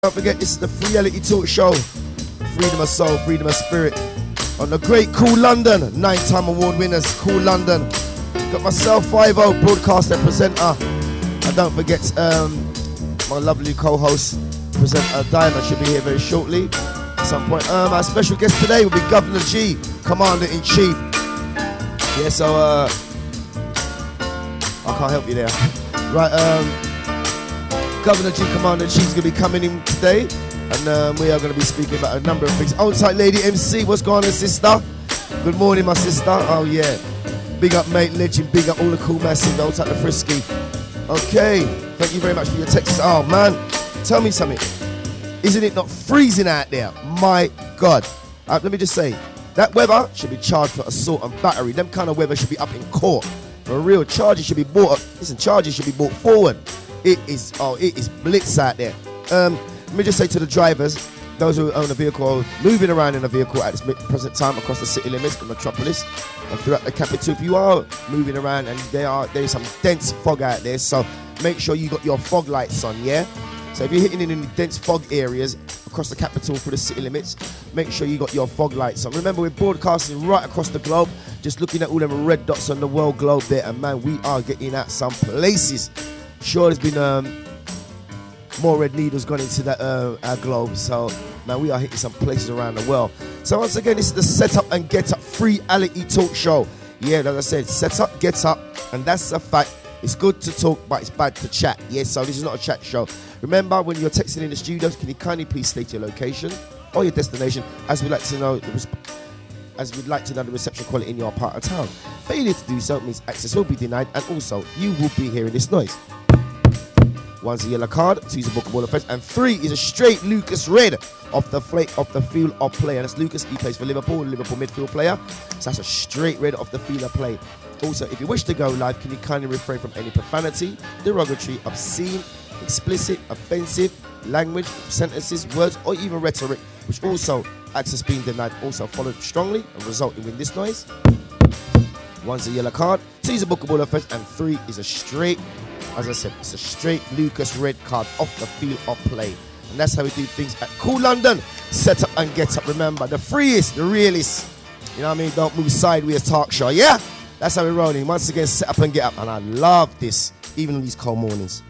Don't forget, this is the Free Reality Talk Show. Freedom of soul, freedom of spirit. On the great Cool London, 9-time award winners, Cool London. Got myself, 5-0, broadcaster, presenter. And don't forget, my lovely co-host, presenter Diana, should be here very shortly. At some point. Our special guest today will be Governor G, Commander-in-Chief. Yeah, so, I can't help you there. Right, Governor G, Commander-in-Chief is going to be coming in today, and we are going to be speaking about a number of things. Old tight lady MC, what's going on, sister? Good morning, my sister. Oh yeah, big up, mate, legend. Big up all the cool massive. Old tight the frisky. Okay, thank you very much for your texts. Oh man, tell me something. Isn't it not freezing out there? My God. Let me just say, that weather should be charged for assault and battery. Them kind of weather should be up in court. For real, charges should be bought up. Listen, charges should be brought forward. It is blitz out there. Let me just say to the drivers, those who own a vehicle, moving around in a vehicle at this present time across the city limits, the metropolis, and throughout the capital, if you are moving around and there is some dense fog out there, so make sure you got your fog lights on, yeah? So if you're hitting in dense fog areas across the capital through the city limits, make sure you got your fog lights on. Remember, we're broadcasting right across the globe, just looking at all them red dots on the world globe there, and man, we are getting at some places. Sure, there's been more red needles gone into that our globe. So, man, we are hitting some places around the world. So, once again, this is the Set Up and Get Up Free Reality Talk Show. Yeah, as I said, set up, get up, and that's a fact. It's good to talk, but it's bad to chat. Yeah, so this is not a chat show. Remember, when you're texting in the studios, can you kindly please state your location or your destination, as we'd like to know the reception quality in your part of town. Failure to do so means access will be denied, and also you will be hearing this noise. 1's a yellow card, 2's a bookable offence, and 3 is a straight Lucas Red off the field of play. And that's Lucas, he plays for Liverpool midfield player. So that's a straight red off the field of play. Also, if you wish to go live, can you kindly refrain from any profanity, derogatory, obscene, explicit, offensive language, sentences, words, or even rhetoric, which also access being denied, also followed strongly and resulting in this noise. 1's a yellow card, 2's a bookable offence, and 3 is a straight, as I said, it's a straight Lucas Red card off the field of play. And that's how we do things at Cool London. Set up and get up. Remember, the freest, the realest. You know what I mean? Don't move sideways talk show, yeah? That's how we're rolling. Once again, set up and get up. And I love this, even on these cold mornings.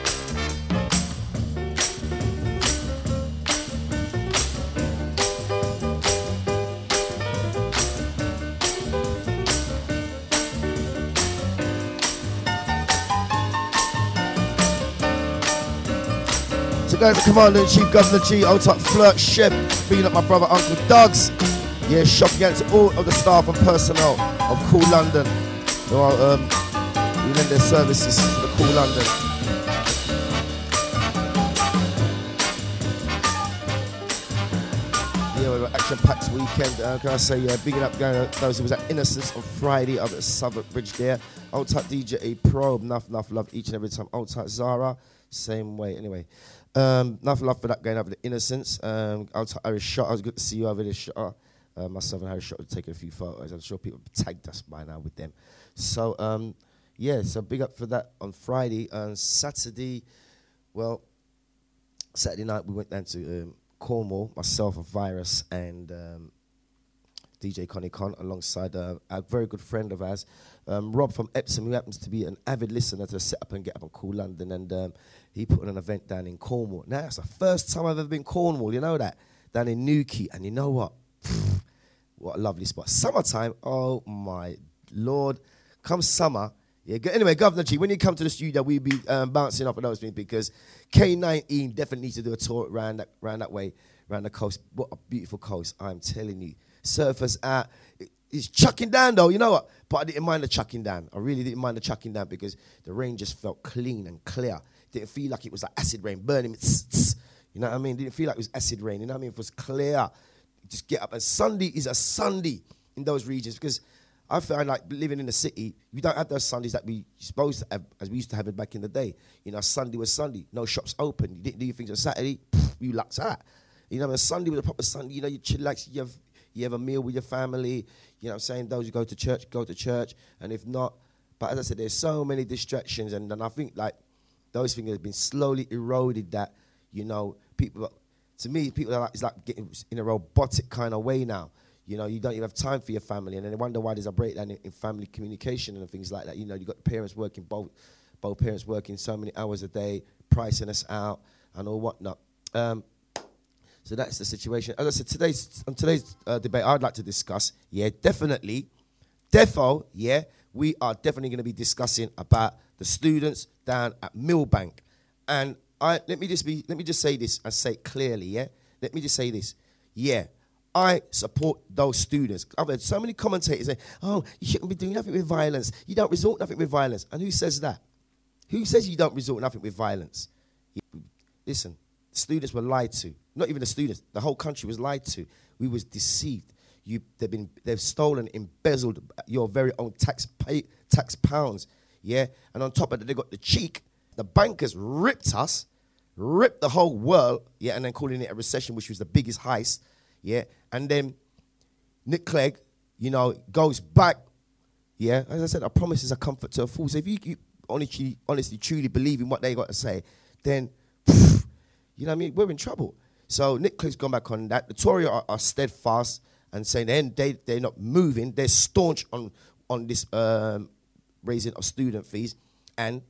Going to Commander-in-Chief, Governor G, Old Top Flirt, Sheb, being up my brother Uncle Doug's. Yeah, shock again to all of the staff and personnel of Cool London who are we lend their services to the Cool London. Yeah, we were action-packed weekend. Can I say, bigging up those who was at Innocence on Friday up at Southwark Bridge there. Old Top DJ Probe, enough love each and every time. Old Top Zara, same way. Anyway. Enough love for that going over the Innocence. Irish Shot, I was good to see you over there, Shot. Myself and Irish Shot have taken a few photos. I'm sure people have tagged us by now with them. So, yeah, so big up for that on Friday. Saturday night we went down to Cornwall, myself, a Virus, and DJ Connie Con, alongside a very good friend of ours, Rob from Epsom, who happens to be an avid listener to Set Up and Get Up on Cool London, and he put on an event down in Cornwall. Now, that's the first time I've ever been Cornwall, you know that? Down in Newquay, and you know what? What a lovely spot. Summertime, oh my Lord. Come summer, yeah. Anyway, Governor G, when you come to the studio, we'll be bouncing off of those things, because K19 definitely needs to do a tour around that way, around the coast. What a beautiful coast, I'm telling you. Surfers out. It's chucking down though, you know what? But I didn't mind the chucking down. I really didn't mind the chucking down, because the rain just felt clean and clear. Didn't feel like it was like acid rain burning me. You know what I mean? Didn't feel like it was acid rain. You know what I mean? It was clear. Just get up. And Sunday is a Sunday in those regions, because I find like living in the city, we don't have those Sundays that we supposed to have, as we used to have it back in the day. You know, Sunday was Sunday. No shops open. You didn't do your things on Saturday. You lucked out. You know, Sunday was a proper Sunday. You know, you chillax. You have a meal with your family. You know what I'm saying? Those who go to church. And if not, but as I said, there's so many distractions. And I think like those things have been slowly eroded that, you know, people, to me, people are like, it's like getting in a robotic kind of way now. You know, you don't even have time for your family, and then they wonder why there's a breakdown in family communication and things like that. You know, you got parents working, both parents working so many hours a day, pricing us out and all whatnot. So that's the situation. As I said, today's debate, I'd like to discuss, definitely, we are definitely going to be discussing about the students down at Millbank. And let me just say this and say it clearly, Let me just say this, I support those students. I've heard so many commentators say, oh, you shouldn't be doing nothing with violence. You don't resort nothing with violence. And who says that? Who says you don't resort nothing with violence? Listen, students were lied to. Not even the students. The whole country was lied to. We was deceived. They've stolen, embezzled your very own tax pounds. And on top of that, they got the cheek. The bankers ripped the whole world. And then calling it a recession, which was the biggest heist. And then Nick Clegg, goes back. As I said, a promise is a comfort to a fool. So if you honestly, truly believe in what they got to say, then, you know what I mean, we're in trouble. So Nick Clegg's gone back on that. The Tories are steadfast and saying they're not moving. They're staunch on this raising of student fees. And,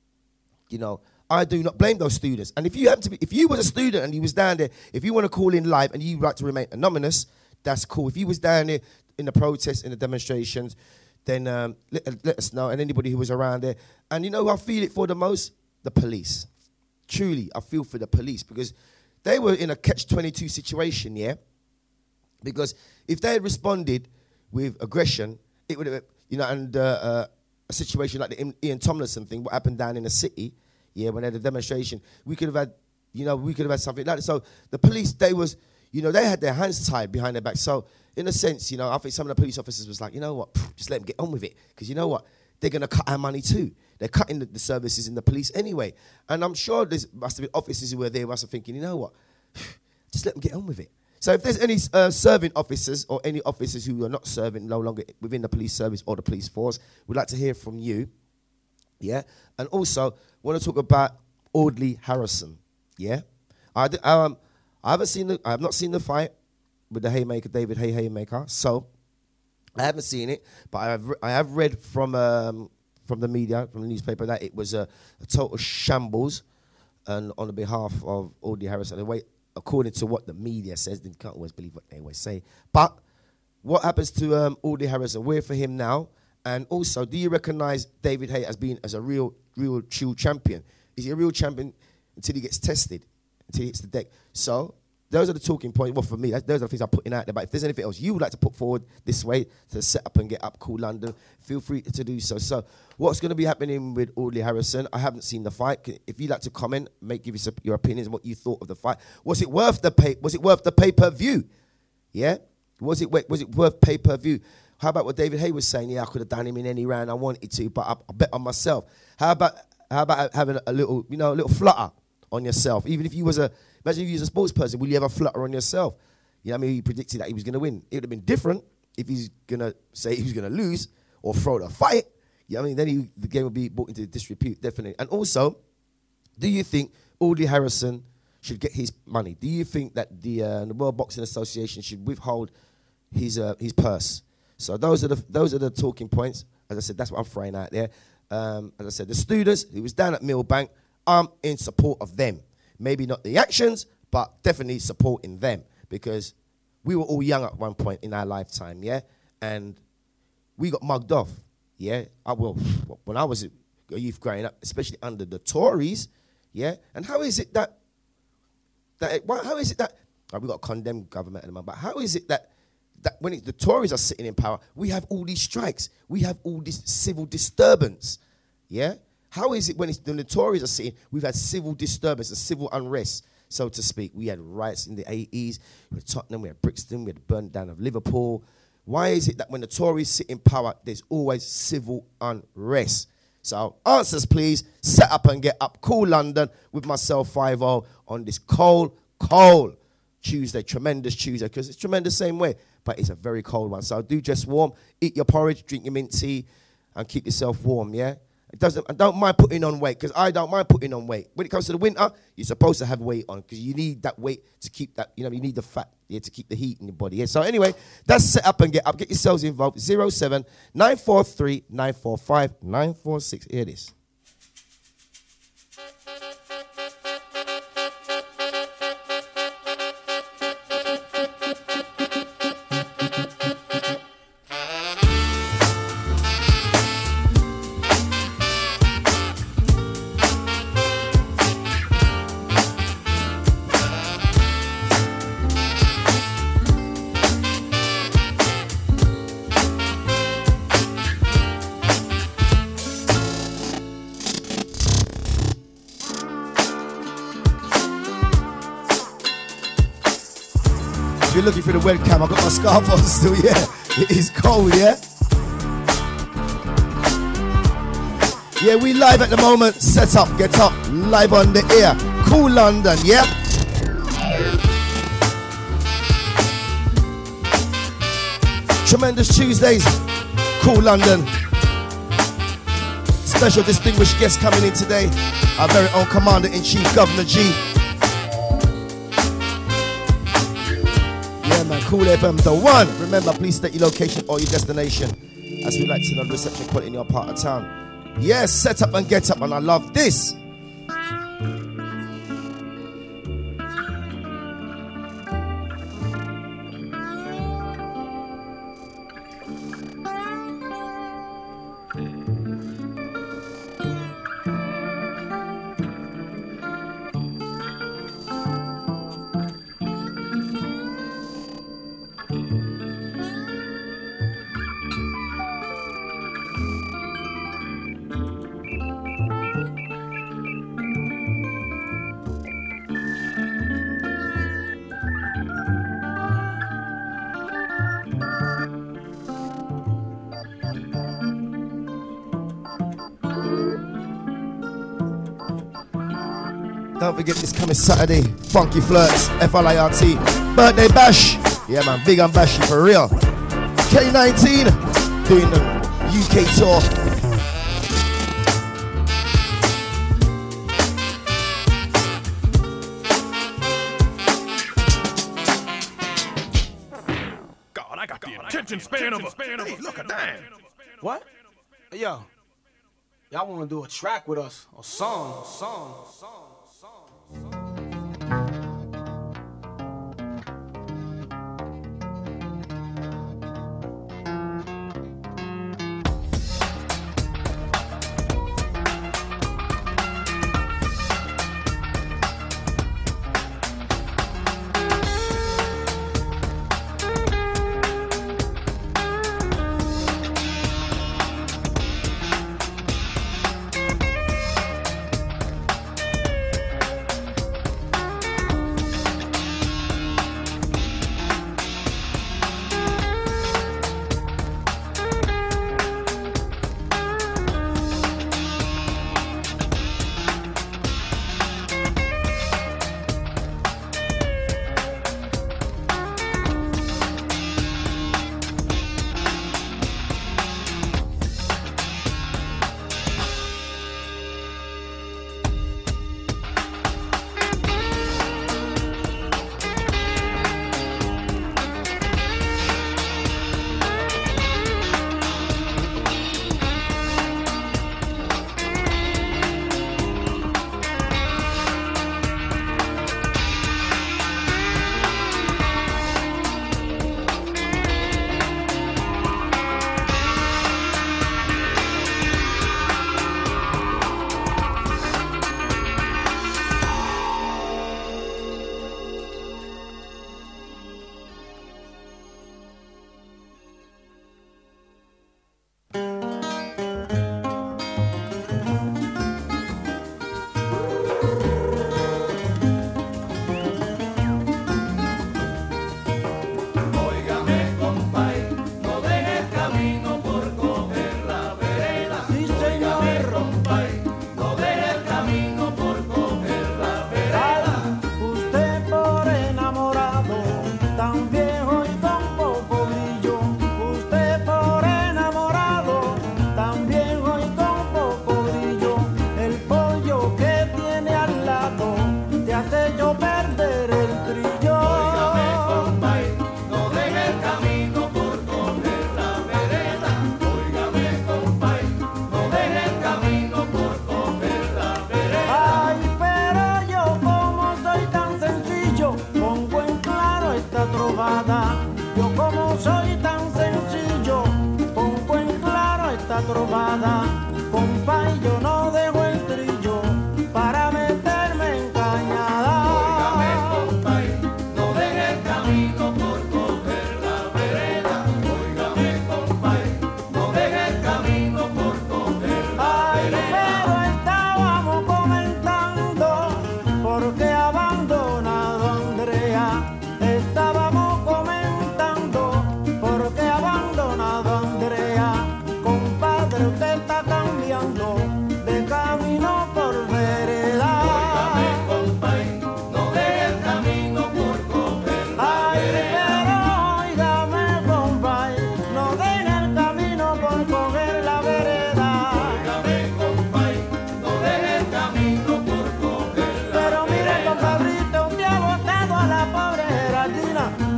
I do not blame those students. And if you was a student and you was down there, if you want to call in live and you like to remain anonymous, that's cool. If you was down there in the protests, in the demonstrations, then let us know, and anybody who was around there. And you know who I feel it for the most? The police. Truly, I feel for the police because they were in a catch-22 situation, Because if they had responded with aggression, it would have, and a situation like the Ian Tomlinson thing, what happened down in the city, when they had a demonstration, we could have had something like that. So the police, they had their hands tied behind their back. So in a sense, I think some of the police officers was like, you know what, just let them get on with it. Because you know what, they're going to cut our money too. They're cutting the services in the police anyway. And I'm sure there must have been officers who were there must have thinking, you know what, just let them get on with it. So if there's any serving officers or any officers who are not serving no longer within the police service or the police force, we'd like to hear from you. And also, want to talk about Audley Harrison. I have not seen the fight with the Haymaker, David Haymaker. So I haven't seen it, but I have read from the media, from the newspaper, that it was a total shambles, and on the behalf of Audley Harrison. According to what the media says, they can't always believe what they always say. But what happens to Audley Harrison? We're for him now. And also, do you recognise David Hay as a real true champion? Is he a real champion until he gets tested, until he hits the deck? So those are the talking points. Well, for me, those are the things I'm putting out there. But if there's anything else you would like to put forward this way to set up and get up Cool London, feel free to do so. So what's going to be happening with Audley Harrison? I haven't seen the fight. If you'd like to comment, give us your opinions and what you thought of the fight. Was it worth the pay-per-view? Was it worth pay-per-view? How about what David Hay was saying? I could have done him in any round I wanted to, but I bet on myself. How about having a little, a little flutter on yourself? Even if imagine if you was a sports person, will you ever flutter on yourself? He predicted that he was going to win. It would have been different if he's going to say he was going to lose or throw the fight. Then the game would be brought into disrepute, definitely. And also, do you think Audley Harrison should get his money? Do you think that the World Boxing Association should withhold his purse? So those are the talking points. As I said, that's what I'm throwing out there. As I said, the students who was down at Millbank, I'm in support of them. Maybe not the actions, but definitely supporting them because we were all young at one point in our lifetime, and we got mugged off, when I was a youth growing up, especially under the Tories, And how is it that we got a condemned government at the moment, but how is it that when the Tories are sitting in power, we have all these strikes, we have all this civil disturbance, How is it when the Tories are sitting, we've had civil disturbance and civil unrest, so to speak. We had riots in the 80s, we had Tottenham, we had Brixton, we had the burn down of Liverpool. Why is it that when the Tories sit in power, there's always civil unrest? So answers, please. Set up and get up. Cool London with myself, 5-0, on this cold Tuesday, tremendous Tuesday, because it's tremendous same way, but it's a very cold one. So do just warm, eat your porridge, drink your mint tea, and keep yourself warm, I don't mind putting on weight because I don't mind putting on weight. When it comes to the winter, you're supposed to have weight on because you need that weight to keep that, you need the fat to keep the heat in your body. Yeah? So anyway, that's Set Up and Get Up. Get yourselves involved. 07 943 945 946. Hear this. You're looking for the webcam, I've got my scarf on still, yeah. It is cold, yeah? Yeah, we live at the moment. Set Up, Get Up, live on the air. Cool London, yeah? Tremendous Tuesdays, Cool London. Special distinguished guest coming in today. Our very own Commander-in-Chief, Governor G. Cool FM, the one. Remember, please state your location or your destination, as we like to know the reception quality in your part of town. Yes, Set Up and Get Up, and I love this. Don't forget this coming Saturday, Funky Flirts, FLIRT, birthday bash. Yeah man, big and bashy for real. K19 doing the UK tour. God, I got the attention span of a... Hey, look at that. What? Yo, y'all want to do a track with us? A song.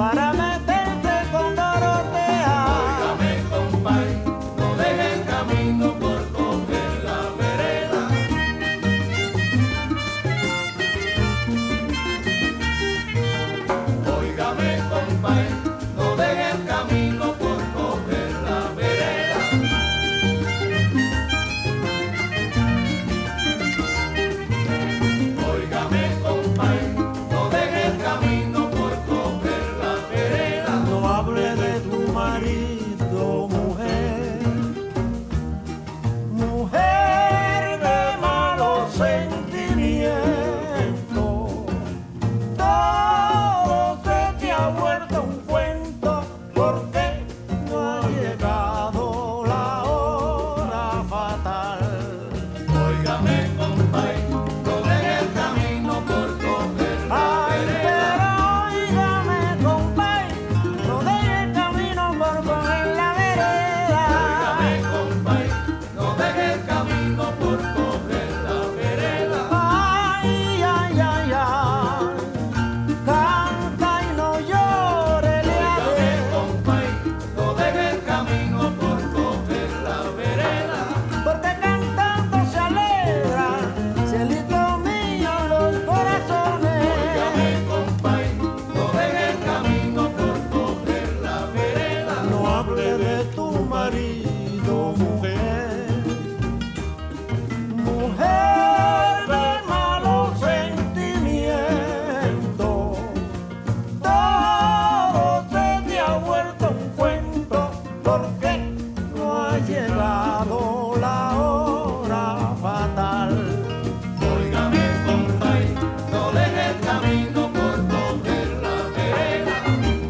para meterte con Dorotea. Óigame, compay, no deje el camino por coger la vereda. Óigame, compay, no deje el camino por coger la vereda. Óigame, compay, no deje el camino por coger la vereda. No hable de tu marido, mujer, mujer de malos sentimientos. Todo se te ha vuelto un cuento porque no ha llegado la hora fatal. Óigame, compay, no deje el camino por coger la Ay, vereda. pero óigame, compay, no deje el camino por coger la vereda. Óigame, compay, no deje el camino por coger la vereda. Ay, ay, ay, ay, canta y no llore, le Óigame, haré, compay, no deje el camino por coger la vereda. porque cantando se alegra, cielito mío, los corazones. Óigame, compay, no deje el camino por coger la vereda. No hable de tu marido, mujer, mujer de malos sentimientos. Todo se te ha vuelto un cuento porque no ha llegado la hora fatal. Óigame, compay, no deje el camino por coger la vereda.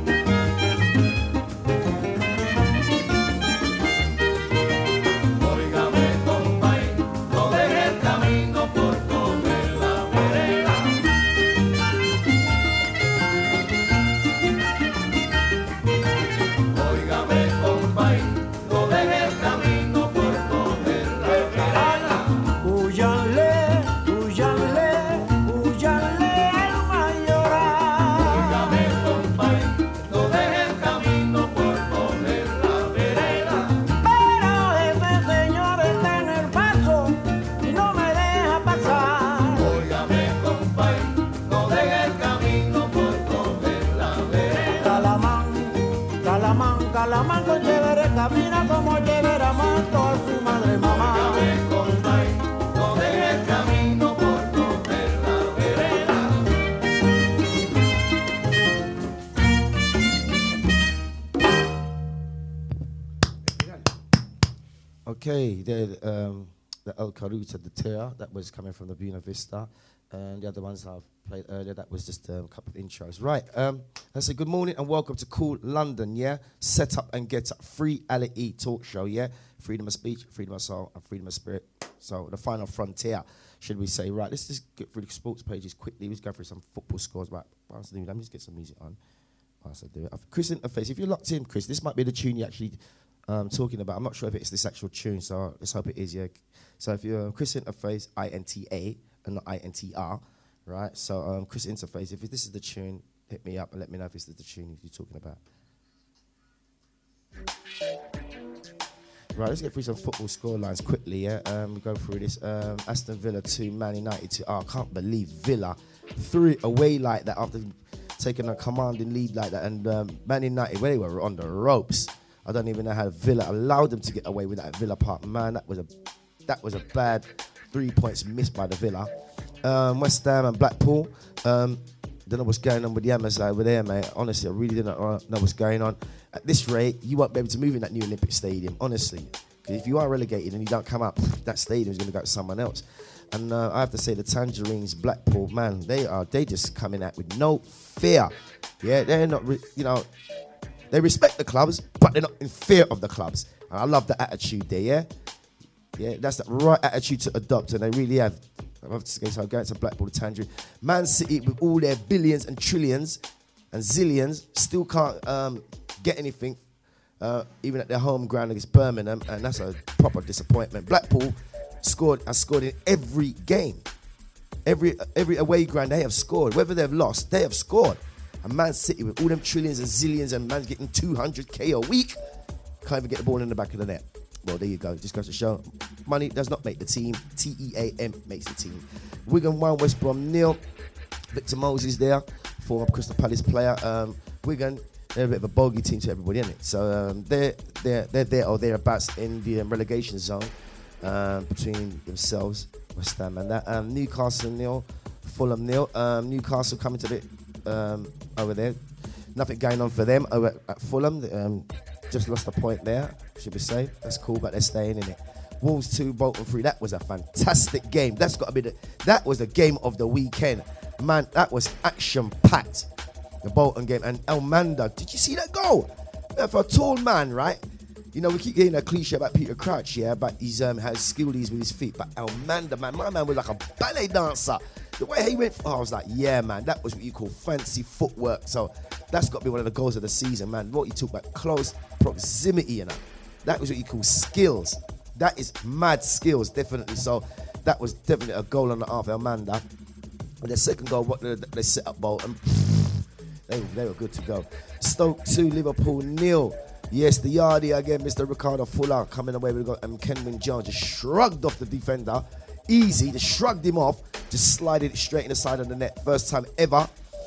Óigame, compay, no deje el camino por coger la vereda. Óigame, compay, no deje el camino por coger la vereda. Húyanle, húyanle, húyanle al mayoral. Óigame, compay, no deje el camino por coger la vereda. Pero ese señor está en el paso y no me deja pasar. Óigame, compay, no deje el camino por coger la vereda. Calamán, Calamán, Calamán con chévere camina como chévere amando a su madre mamá. Óigame, compay, no deje el camino por coger la vereda. Okay, the El Caruta, the Terra, that was coming from the Buena Vista. And the other ones I've played earlier, that was just a couple of intros. Right, I say good morning and welcome to Cool London, yeah? Set up and get up, free reality talk show, yeah? Freedom of speech, freedom of soul, and freedom of spirit. So the final frontier, should we say. Right, let's just get through the sports pages quickly. Let's go through some football scores. Right, whilst I do that, let me just get some music on whilst I do it. Chris Interface, if you're locked in, Chris, this might be the tune you're actually talking about. I'm not sure if it's this actual tune, so let's hope it is, yeah? So if you're Chris Interface, INTA, and not INTR, right? So Chris Interface, if this is the tune, hit me up and let me know if this is the tune you're talking about. Right, let's get through some football scorelines quickly, yeah? We go through this. Aston Villa 2, Man United 2. Oh, I can't believe Villa threw it away like that after taking a commanding lead like that. And Man United, they were on the ropes. I don't even know how Villa allowed them to get away with that at Villa Park. Man, that was a bad 3 points missed by the Villa. West Ham and Blackpool. Don't know what's going on with the Hammers over there, mate. Honestly, I really don't know what's going on. At this rate, you won't be able to move in that new Olympic Stadium, honestly. Because if you are relegated and you don't come up, that stadium is going to go to someone else. And I have to say, the Tangerines, Blackpool, man, they just coming out with no fear. Yeah, they're not, they respect the clubs, but they're not in fear of the clubs. And I love the attitude there, yeah? Yeah, that's the right attitude to adopt, and they really have. I have to say, so going to Blackpool, the Tangerine. Man City, with all their billions and trillions and zillions, still can't get anything, even at their home ground against Birmingham, and that's a proper disappointment. Blackpool has scored in every game. Every away ground they have scored. Whether they've lost, they have scored. And Man City with all them trillions and zillions and man's getting 200k a week, can't even get the ball in the back of the net. Well, there you go. Just goes to show, money does not make the team. TEAM makes the team. Wigan 1, West Brom 0. Victor Moses there, former Crystal Palace player. Wigan, they're a bit of a bogey team to everybody, isn't it? So they're there or thereabouts in the relegation zone between themselves, West Ham and that. Newcastle 0, Fulham 0. Newcastle coming to bit over there. Nothing going on for them over at Fulham. Just lost a point there, should we say. That's cool, but they're staying in it. Wolves 2, Bolton 3. That was a fantastic game. That's got to be that was the game of the weekend. Man, that was action-packed, the Bolton game. And Elmander, did you see that goal? For a tall man, right? You know, we keep getting a cliche about Peter Crouch, yeah, but he's has skill with his feet. But Elmander, man, my man was like a ballet dancer. The way he went, I was like, yeah, man, that was what you call fancy footwork. So that's got to be one of the goals of the season, man. What you talk about, close proximity, you know. That was what you call skills. That is mad skills, definitely. So that was definitely a goal on the half, Elmander. And the second goal, what they set up Bolton, they were good to go. Stoke 2, Liverpool 0. Yes, the Yardie again, Mr. Ricardo Fuller coming away with a goal. And Kenwyne Jones just shrugged off the defender. Easy, just shrugged him off, just slided it straight in the side of the net. First time ever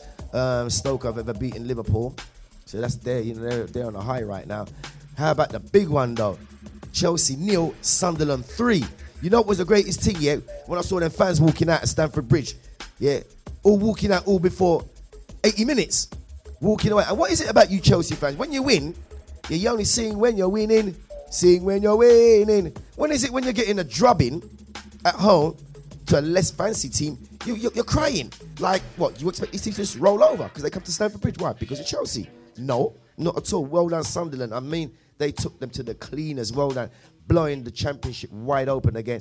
Stoke have ever beaten Liverpool. So that's there, you know, they're on a high right now. How about the big one though? Chelsea 0, Sunderland 3. You know what was the greatest thing, yeah? When I saw them fans walking out at Stamford Bridge. Yeah, all walking out all before 80 minutes. Walking away. And what is it about you Chelsea fans? When you win, you're only seeing when you're winning, seeing when you're winning. When is it when you're getting a drubbing at home to a less fancy team, you're crying? Like, what, you expect these teams to just roll over because they come to Stamford Bridge? Why? Because of Chelsea? No, not at all. Well done, Sunderland. I mean, they took them to the cleaners. Well done. Blowing the championship wide open again.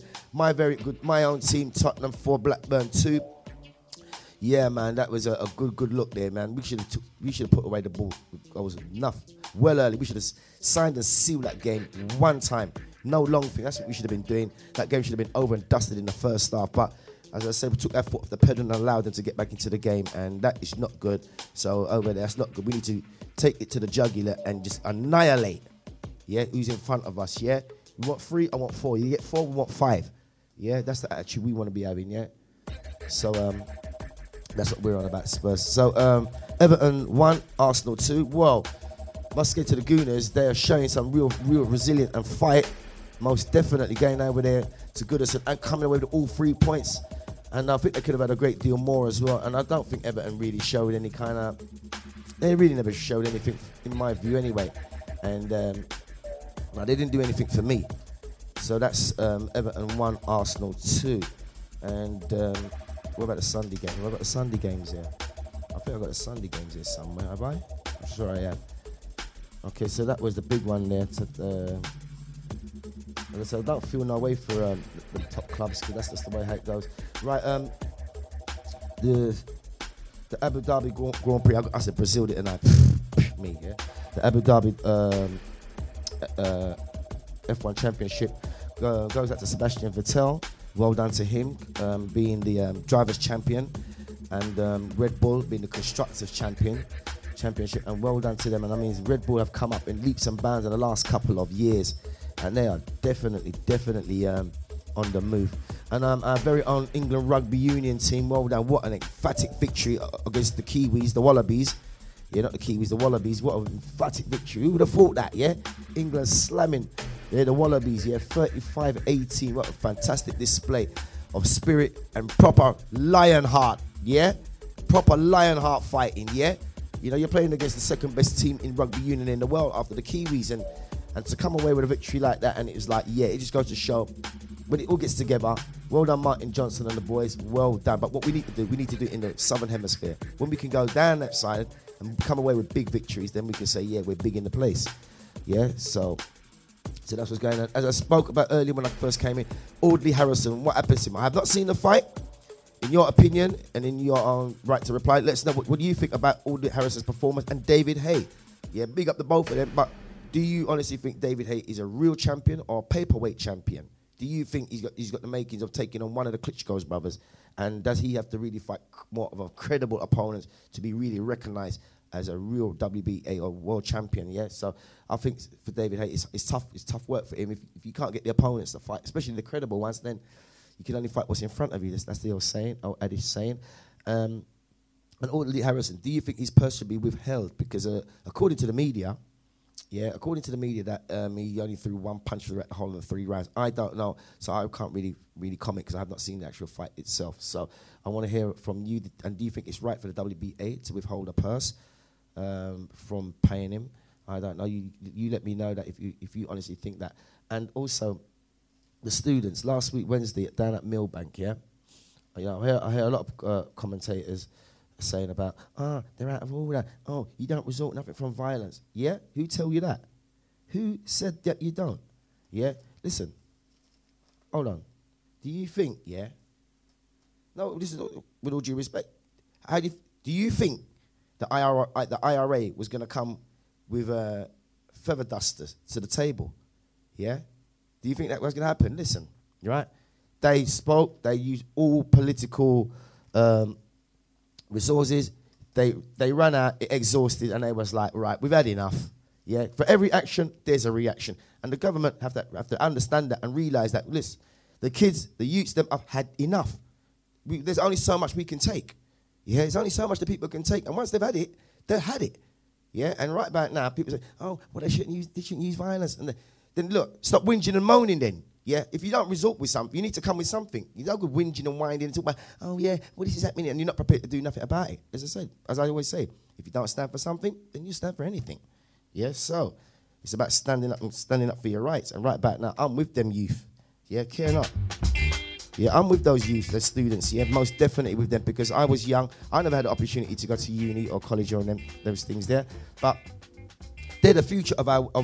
My own team, Tottenham 4, Blackburn 2. Yeah, man, that was a good look there, man. We should have put away the ball. That was enough. Well early. We should have signed and sealed that game one time. No long thing. That's what we should have been doing. That game should have been over and dusted in the first half. But as I said, we took that foot off the pedal and allowed them to get back into the game, and that is not good. So over there, that's not good. We need to take it to the jugular and just annihilate. Yeah, who's in front of us? Yeah, you want 3, I want 4. You get 4, we want 5. Yeah, that's the attitude we want to be having. Yeah, so that's what we're on about, Spurs. So Everton 1, Arsenal 2. Well, must get to the Gooners. They are showing some real resilience and fight. Most definitely going over there to Goodison and coming away with all 3 points. And I think they could have had a great deal more as well. And I don't think Everton really showed any kind of... They really never showed anything, in my view, anyway. And they didn't do anything for me. So that's Everton 1, Arsenal 2. And what about the Sunday game? What about the Sunday games here? I think I've got the Sunday games here somewhere, have I? I'm sure I have. Okay, so that was the big one there. As I said, I don't feel no way for the top clubs because that's just the way how it goes. Right, the Abu Dhabi Grand Prix. I said Brazil, didn't I? Me, yeah. The Abu Dhabi F1 Championship goes out to Sebastian Vettel. Well done to him, being the drivers' champion, and Red Bull being the constructors' championship. And well done to them. And I mean, Red Bull have come up in leaps and bounds in the last couple of years. And they are definitely on the move. And our very own England Rugby Union team, well done. What an emphatic victory against the Kiwis, the Wallabies. Yeah, not the Kiwis, the Wallabies. What an emphatic victory. Who would have thought that, yeah? England slamming the Wallabies, yeah, 35-18. What a fantastic display of spirit and proper lion heart, yeah? Proper lion heart fighting, yeah? You know, you're playing against the second best team in rugby union in the world after the Kiwis, and to come away with a victory like that, and it was like, yeah, it just goes to show when it all gets together. Well done, Martin Johnson and the boys. Well done. But what we need to do it in the Southern Hemisphere. When we can go down that side and come away with big victories, then we can say, yeah, we're big in the place. Yeah, so that's what's going on. As I spoke about earlier when I first came in, Audley Harrison, what happens to him? I have not seen the fight. In your opinion and in your own right to reply, let us know what do you think about Audley Harrison's performance and David Haye. Yeah, big up the both of them, but do you honestly think David Haye is a real champion or a paperweight champion? Do you think he's got the makings of taking on one of the Klitschko's brothers And does he have to really fight more of a credible opponent to be really recognised as a real WBA or world champion? Yeah. So I think for David Haye, it's tough. It's tough work for him. If you can't get the opponents to fight, especially the credible ones, then you can only fight what's in front of you. That's the old saying, old adage saying. And Audley Harrison, do you think his purse should be withheld? Because according to the media, that he only threw one punch throughout the whole of the 3 rounds. I don't know, so I can't really comment because I have not seen the actual fight itself. So I want to hear from you. And do you think it's right for the WBA to withhold a purse from paying him? I don't know. You let me know that if you honestly think that. And also, the students last week Wednesday down at Millbank, yeah. You know, I hear a lot of commentators saying about, they're out of order. Oh, you don't resort nothing from violence. Yeah? Who tell you that? Who said that you don't? Yeah? Listen. Hold on. Do you think, yeah? No, this is with all due respect. Do you think the IRA was going to come with feather dusters to the table? Yeah? Do you think that was going to happen? Listen, right? They spoke. They used all political resources. They ran out, exhausted, and they was like, right, we've had enough. Yeah, for every action, there's a reaction, and the government have to understand that and realize that. Listen, the kids, the youths, them have had enough. There's only so much we can take. Yeah, there's only so much the people can take, and once they've had it, they've had it. Yeah, and right about now, people say, oh, well, they shouldn't use violence, and then look, stop whinging and moaning. Then. Yeah, if you don't resort with something, you need to come with something. You don't go whinging and whining and talk about, oh yeah, well this is happening, and you're not prepared to do nothing about it. As I always say, if you don't stand for something, then you stand for anything. Yeah, so it's about standing up for your rights. And right back now, I'm with them youth. Yeah, care not. Yeah, I'm with those youth, the students. Yeah, most definitely with them because I was young. I never had the opportunity to go to uni or college or those things there, but they're the future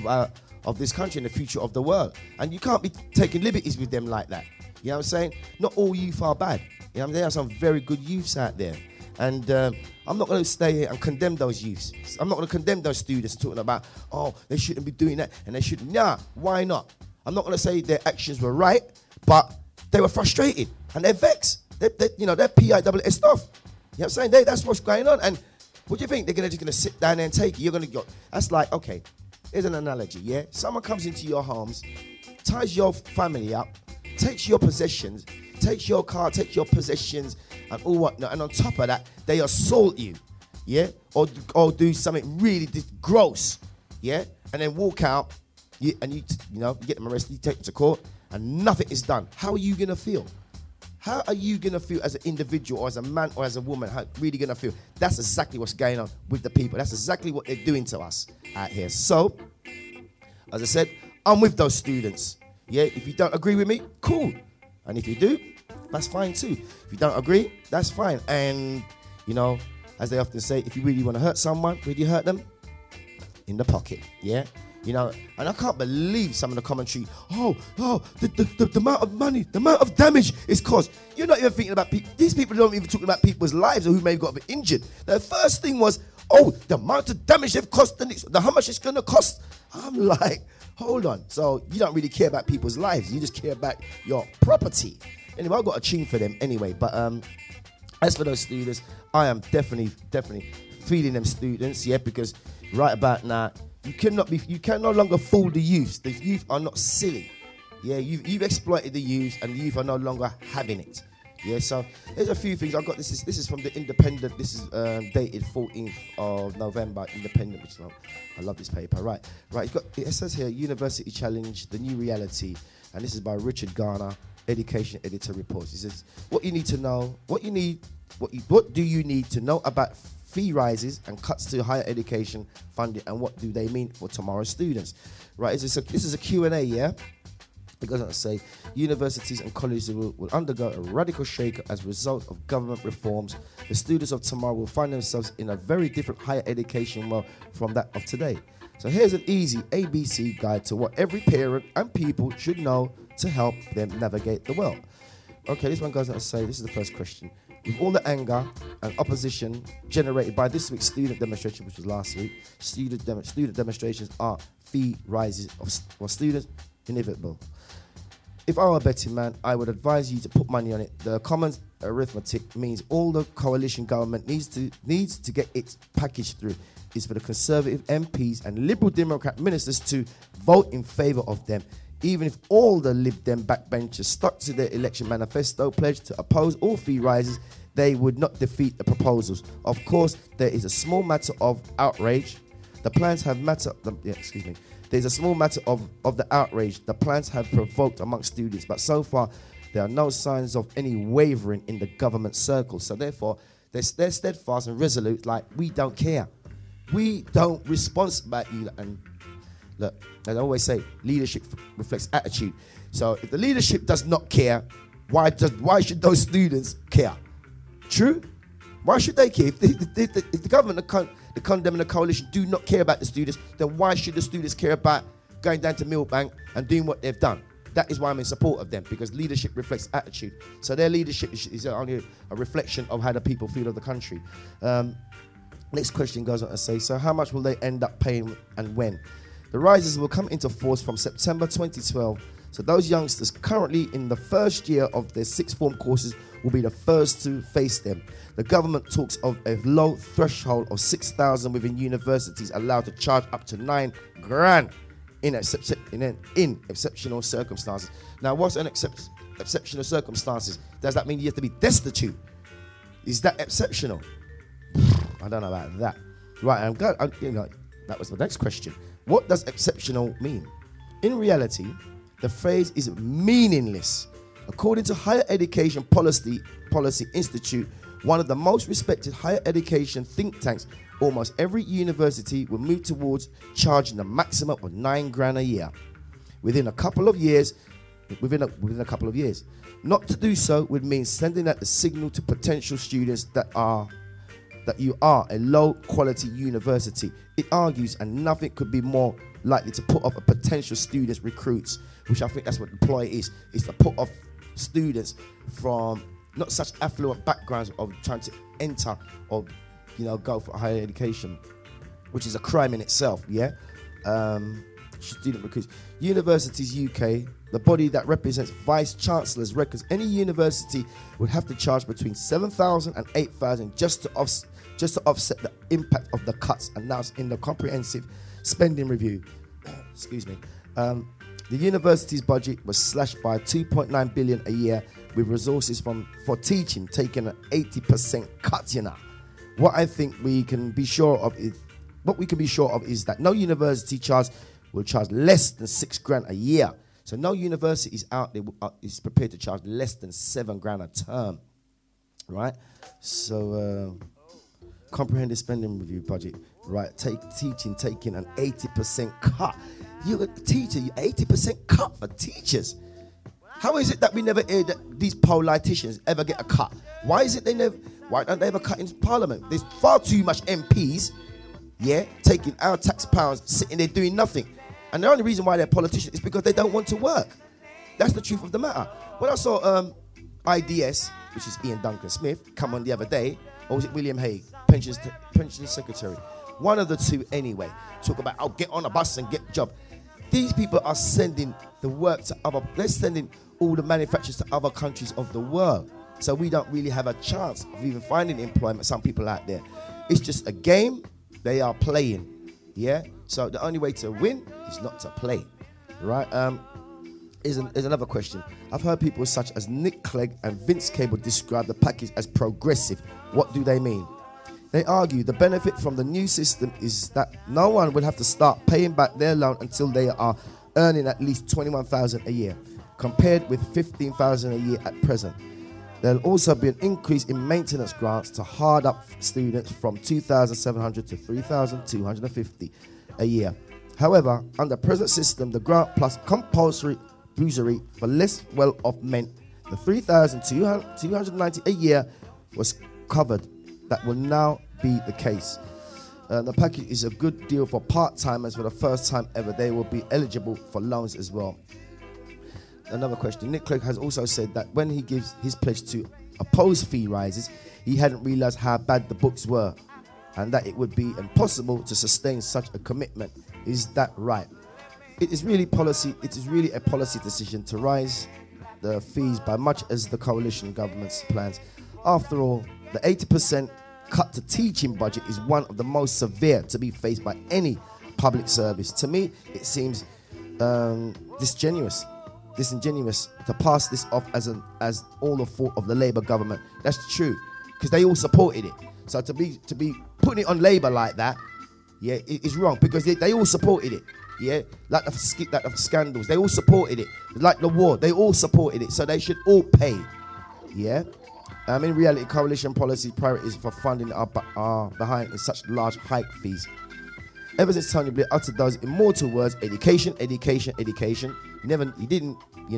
of this country and the future of the world. And you can't be taking liberties with them like that. You know what I'm saying? Not all youth are bad. You know, there are some very good youths out there. And I'm not going to stay here and condemn those youths. I'm not going to condemn those students talking about, oh, they shouldn't be doing that and they shouldn't. Nah, why not? I'm not going to say their actions were right, but they were frustrated and they're vexed. They're PISS off. You know what I'm saying? That's what's going on. And what do you think? They're just going to sit down there and take it? You're going to go. That's like, okay, here's an analogy, yeah? Someone comes into your homes, ties your family up, takes your possessions, takes your car, takes your possessions, and all whatnot. And on top of that, they assault you, yeah? Or do something really gross, yeah? And then walk out, and you get them arrested, you take them to court, and nothing is done. How are you going to feel? How are you going to feel as an individual or as a man or as a woman? How really going to feel? That's exactly what's going on with the people. That's exactly what they're doing to us out here. So, as I said, I'm with those students. Yeah, if you don't agree with me, cool. And if you do, that's fine too. If you don't agree, that's fine. And, as they often say, if you really want to hurt someone, where do you hurt them? In the pocket, yeah? And I can't believe some of the commentary. The amount of money, the amount of damage is caused. You're not even thinking about people. These people don't even talking about people's lives or who may have got injured. The first thing was, the amount of damage they've caused, how much it's going to cost. I'm like, hold on. So you don't really care about people's lives. You just care about your property. Anyway, I've got a tune for them anyway. But as for those students, I am definitely feeling them students, yeah, because right about now, you can no longer fool the youth. The youth are not silly. Yeah, you've exploited the youth, and the youth are no longer having it. Yeah, so there's a few things. I got this is from the Independent. This is dated 14th of November. Independent, which I love this paper. Right. It says here, University Challenge: The New Reality, and this is by Richard Garner, Education Editor Reports. He says, what do you need to know about fee rises and cuts to higher education funding, and what do they mean for tomorrow's students? Right, this is a Q&A, yeah? Because I say, universities and colleges will undergo a radical shake as a result of government reforms. The students of tomorrow will find themselves in a very different higher education world from that of today. So here's an easy ABC guide to what every parent and people should know to help them navigate the world. Okay, this one goes on to say, this is the first question. With all the anger and opposition generated by this week's student demonstration, which was last week, student demonstrations are fee rises for students inevitable. If I were a betting man, I would advise you to put money on it. The Commons arithmetic means all the coalition government needs to get its package through is for the Conservative MPs and Liberal Democrat ministers to vote in favour of them. Even if all the Lib Dem backbenchers stuck to their election manifesto pledge to oppose all fee rises, they would not defeat the proposals. Of course, there is a small matter of outrage. The plans have There's a small matter of the outrage the plans have provoked amongst students, but so far there are no signs of any wavering in the government circles. So therefore, they're steadfast and resolute, like, we don't care. We don't respond about you. And look, as I always say, leadership reflects attitude. So if the leadership does not care, why should those students care? True? Why should they care? If the government, the condemn and the coalition do not care about the students, then why should the students care about going down to Millbank and doing what they've done? That is why I'm in support of them, because leadership reflects attitude. So their leadership is only a reflection of how the people feel of the country. Next question goes on to say, so how much will they end up paying and when? The rises will come into force from September 2012. So those youngsters currently in the first year of their sixth form courses will be the first to face them. The government talks of a low threshold of 6,000 within universities allowed to charge up to $9,000 in exceptional circumstances. Now, what's an exceptional circumstances? Does that mean you have to be destitute? Is that exceptional? I don't know about that. Right, I'm glad. That was the next question. What does exceptional mean? In reality, the phrase is meaningless. According to Higher Education Policy Institute, one of the most respected higher education think tanks, almost every university will move towards charging a maximum of $9,000 a year within a couple of years. Not to do so would mean sending out the signal to potential students that you are a low-quality university. It argues, and nothing could be more likely to put off a potential students' recruits, which I think that's what employ is to put off students from not such affluent backgrounds of trying to enter or go for higher education, which is a crime in itself. Student recruits. Universities UK, the body that represents vice chancellors, reckons any university would have to charge between $7,000 and $8,000 just to offset the impact of the cuts announced in the comprehensive spending review. Excuse me. The university's budget was slashed by $2.9 billion a year, with resources for teaching taking an 80% cut. What I think we can be sure of is that no university will charge less than $6,000 a year. So no university is out there is prepared to charge less than $7,000 a term, right? So comprehensive spending review budget, right? Teaching taking an 80% cut. You're a teacher, 80% cut for teachers. How is it that we never hear that these politicians ever get a cut? Why don't they ever cut in Parliament? There's far too much MPs, taking our tax pounds, sitting there doing nothing. And the only reason why they're politicians is because they don't want to work. That's the truth of the matter. When I saw IDS, which is Ian Duncan Smith, come on the other day, or was it William Hague, pension secretary? One of the two anyway. Talk about, get on a bus and get a job. These people are sending the work to they're sending all the manufacturers to other countries of the world. So we don't really have a chance of even finding employment, some people out there. It's just a game they are playing, So the only way to win is not to play, right? Is another question. I've heard people such as Nick Clegg and Vince Cable describe the package as progressive. What do they mean? They argue the benefit from the new system is that no one will have to start paying back their loan until they are earning at least $21,000 a year, compared with $15,000 a year at present. There'll also be an increase in maintenance grants to hard-up students from $2,700 to $3,250 a year. However, under present system, the grant plus compulsory bursary for less well-off meant the $3,290 a year was covered. That will now be the case. The package is a good deal for part-timers. For the first time ever, they will be eligible for loans as well. Another question. Nick Clegg has also said that when he gives his pledge to oppose fee rises, he hadn't realised how bad the books were and that it would be impossible to sustain such a commitment. Is that right? It is really a policy decision to rise the fees by much as the coalition government's plans. After all, the 80% cut to teaching budget is one of the most severe to be faced by any public service. To me, it seems disingenuous to pass this off as all the fault of the Labour government. That's true, because they all supported it. So to be putting it on Labour like that, yeah, it is wrong, because they all supported it. Yeah, like the scandals, they all supported it. Like the war, they all supported it. So they should all pay. Yeah. In reality, coalition policy priorities for funding are behind in such large hike fees. Ever since Tony Blair uttered those immortal words, education, education, education, he didn't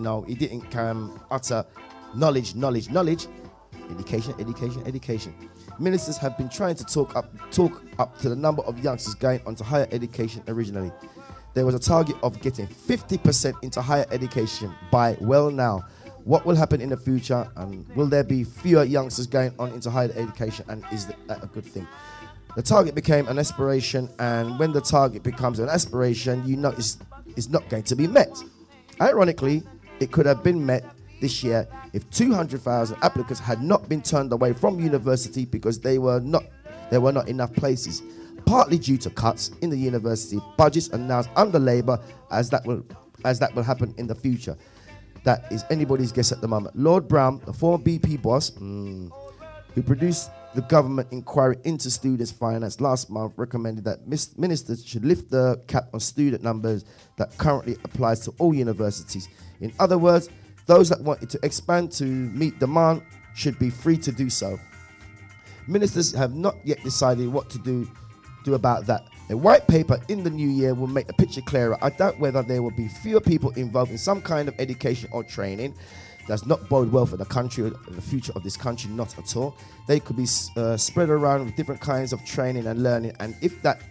utter knowledge, knowledge, knowledge. Education, education, education. Ministers have been trying to talk up to the number of youngsters going on to higher education originally. There was a target of getting 50% into higher education by now. What will happen in the future, and will there be fewer youngsters going on into higher education, and is that a good thing? The target became an aspiration, and when the target becomes an aspiration, you know it's not going to be met. Ironically, it could have been met this year if 200,000 applicants had not been turned away from university because there were not enough places, partly due to cuts in the university budgets announced under Labour, as that will happen in the future. That is anybody's guess at the moment. Lord Brown, the former BP boss, who produced the government inquiry into students' finance last month, recommended that ministers should lift the cap on student numbers that currently applies to all universities. In other words, those that wanted to expand to meet demand should be free to do so. Ministers have not yet decided what to do about that. A white paper in the new year will make the picture clearer. I doubt whether there will be fewer people involved in some kind of education or training. Does not bode well for the country or the future of this country, not at all. They could be spread around with different kinds of training and learning, and if that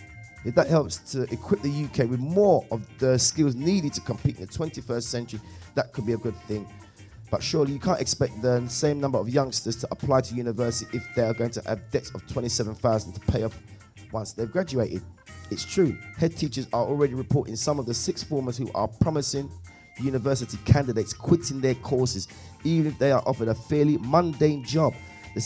helps to equip the UK with more of the skills needed to compete in the 21st century, that could be a good thing. But surely you can't expect the same number of youngsters to apply to university if they are going to have debts of 27,000 to pay off once they've graduated. It's true, head teachers are already reporting some of the sixth formers who are promising university candidates quitting their courses, even if they are offered a fairly mundane job. They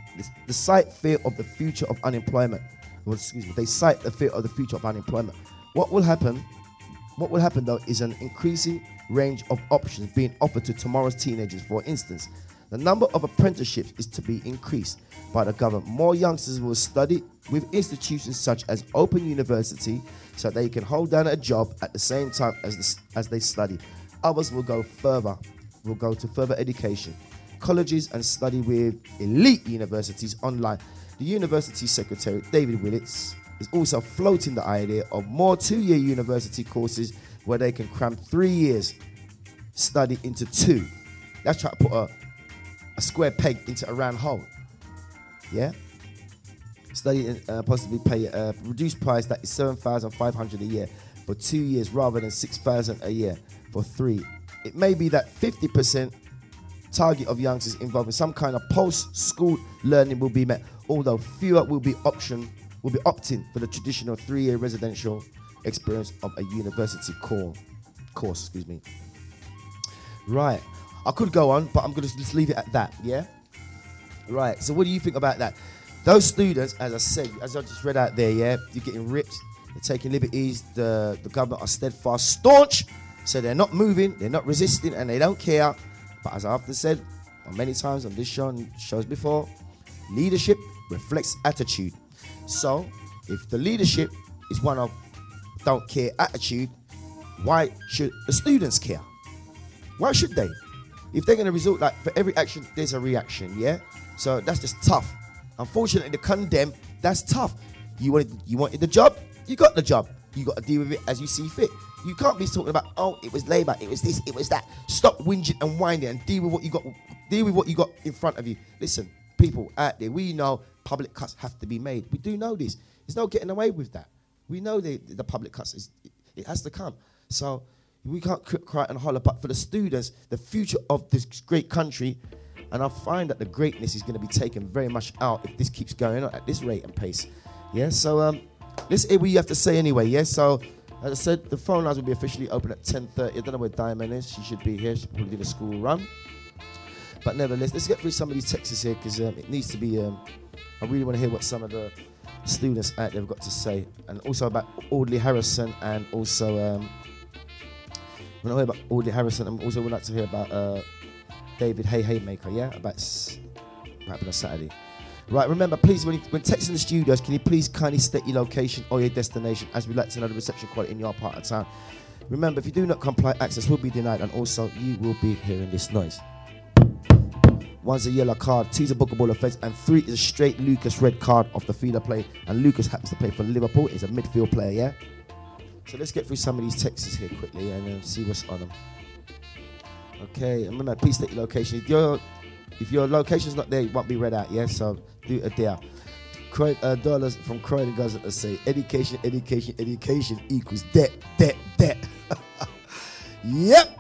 cite fear of the future of unemployment. They cite the fear of the future of unemployment. What will happen though is an increasing range of options being offered to tomorrow's teenagers. For instance, the number of apprenticeships is to be increased by the government. More youngsters will study with institutions such as Open University so they can hold down a job at the same time as they study. Others will go to further education, colleges, and study with elite universities online. The University Secretary, David Willetts, is also floating the idea of more 2-year university courses where they can cram 3 years study into 2. That's trying to put a square peg into a round hole. Yeah? Study and possibly pay a reduced price that is $7,500 a year for 2 years rather than $6,000 a year for 3. It may be that 50% target of youngsters involved in some kind of post-school learning will be met, although fewer will be opting for the traditional 3-year residential experience of a university course. Right. I could go on, but I'm going to just leave it at that, yeah? Right. So what do you think about that? Those students, as I said, as I just read out there, yeah, you're getting ripped, they're taking liberties, the government are steadfast, staunch, so they're not moving, they're not resisting, and they don't care. But as I often said many times on this show and shows before, leadership reflects attitude. So if the leadership is one of don't care attitude, why should the students care? Why should they? If they're going to result, like, for every action, there's a reaction, yeah? So that's just tough. Unfortunately, to condemn, that's tough. You wanted the job, you got the job. You got to deal with it as you see fit. You can't be talking about, oh, it was Labour, it was this, it was that. Stop whinging and whining and deal with what you got. Deal with what you got in front of you. Listen, people out there, we know public cuts have to be made. We do know this. There's no getting away with that. We know the public cuts it has to come. So we can't cry and holler. But for the students, the future of this great country, and I find that the greatness is going to be taken very much out if this keeps going on at this rate and pace. Yeah. So let's hear what you have to say anyway. Yeah. So As I said, the phone lines will be officially open at 10:30. I don't know where Diamond is. She should be here. She'll probably do the school run. But nevertheless, let's get through some of these texts here because it needs to be. I really want to hear what some of the students out there have got to say, and also about Audley Harrison, and also I want to hear about Audley Harrison, and also would like to hear about David Haymaker. Yeah, about what happened on Saturday. Right, remember, please, when texting the studios, can you please kindly state your location or your destination, as we'd like to know the reception quality in your part of town. Remember, if you do not comply, access will be denied, and also you will be hearing this noise. 1's a yellow card, 2's a bookable offence, and 3 is a straight Lucas red card off the feeder play. And Lucas happens to play for Liverpool. He's a midfield player, yeah? So let's get through some of these texts here quickly and see what's on them. Okay, and remember, please state your location. If your location's not there, it won't be read out, yeah? So do it there. Dollars from Croydon goes to say, education equals debt. Yep.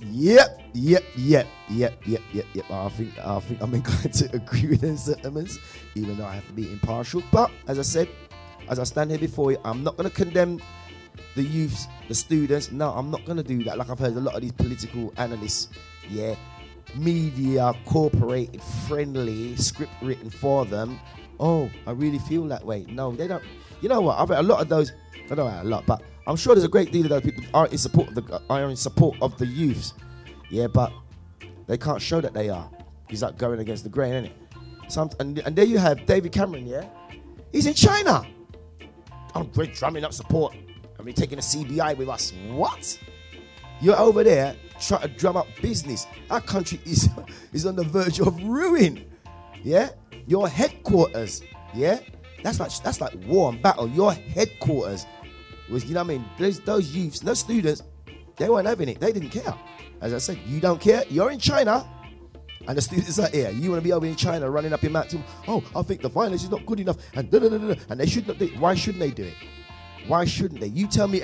I think I'm inclined to agree with those sentiments, even though I have to be impartial. But as I said, as I stand here before you, I'm not going to condemn the youths, the students. No, I'm not going to do that. Like I've heard a lot of these political analysts, yeah, media, corporated, friendly, script written for them. Oh, I really feel that way. No, they don't. You know what? I've read a lot of those. I don't know a lot, but I'm sure there's a great deal of those people are in support of the youths. Yeah, but they can't show that they are. He's like going against the grain, isn't it? And there you have David Cameron, yeah? He's in China. I'm great drumming up support. I mean, taking a CBI with us. What? You're over there trying to drum up business. Our country is on the verge of ruin. Yeah? Your headquarters, yeah? That's like war and battle. Your headquarters was, you know what I mean? Those youths, those students, they weren't having it. They didn't care. As I said, you don't care. You're in China, and the students are here. You want to be over in China running up your mouth to, oh, I think the violence is not good enough, and and they should not do it. Why shouldn't they do it? Why shouldn't they? You tell me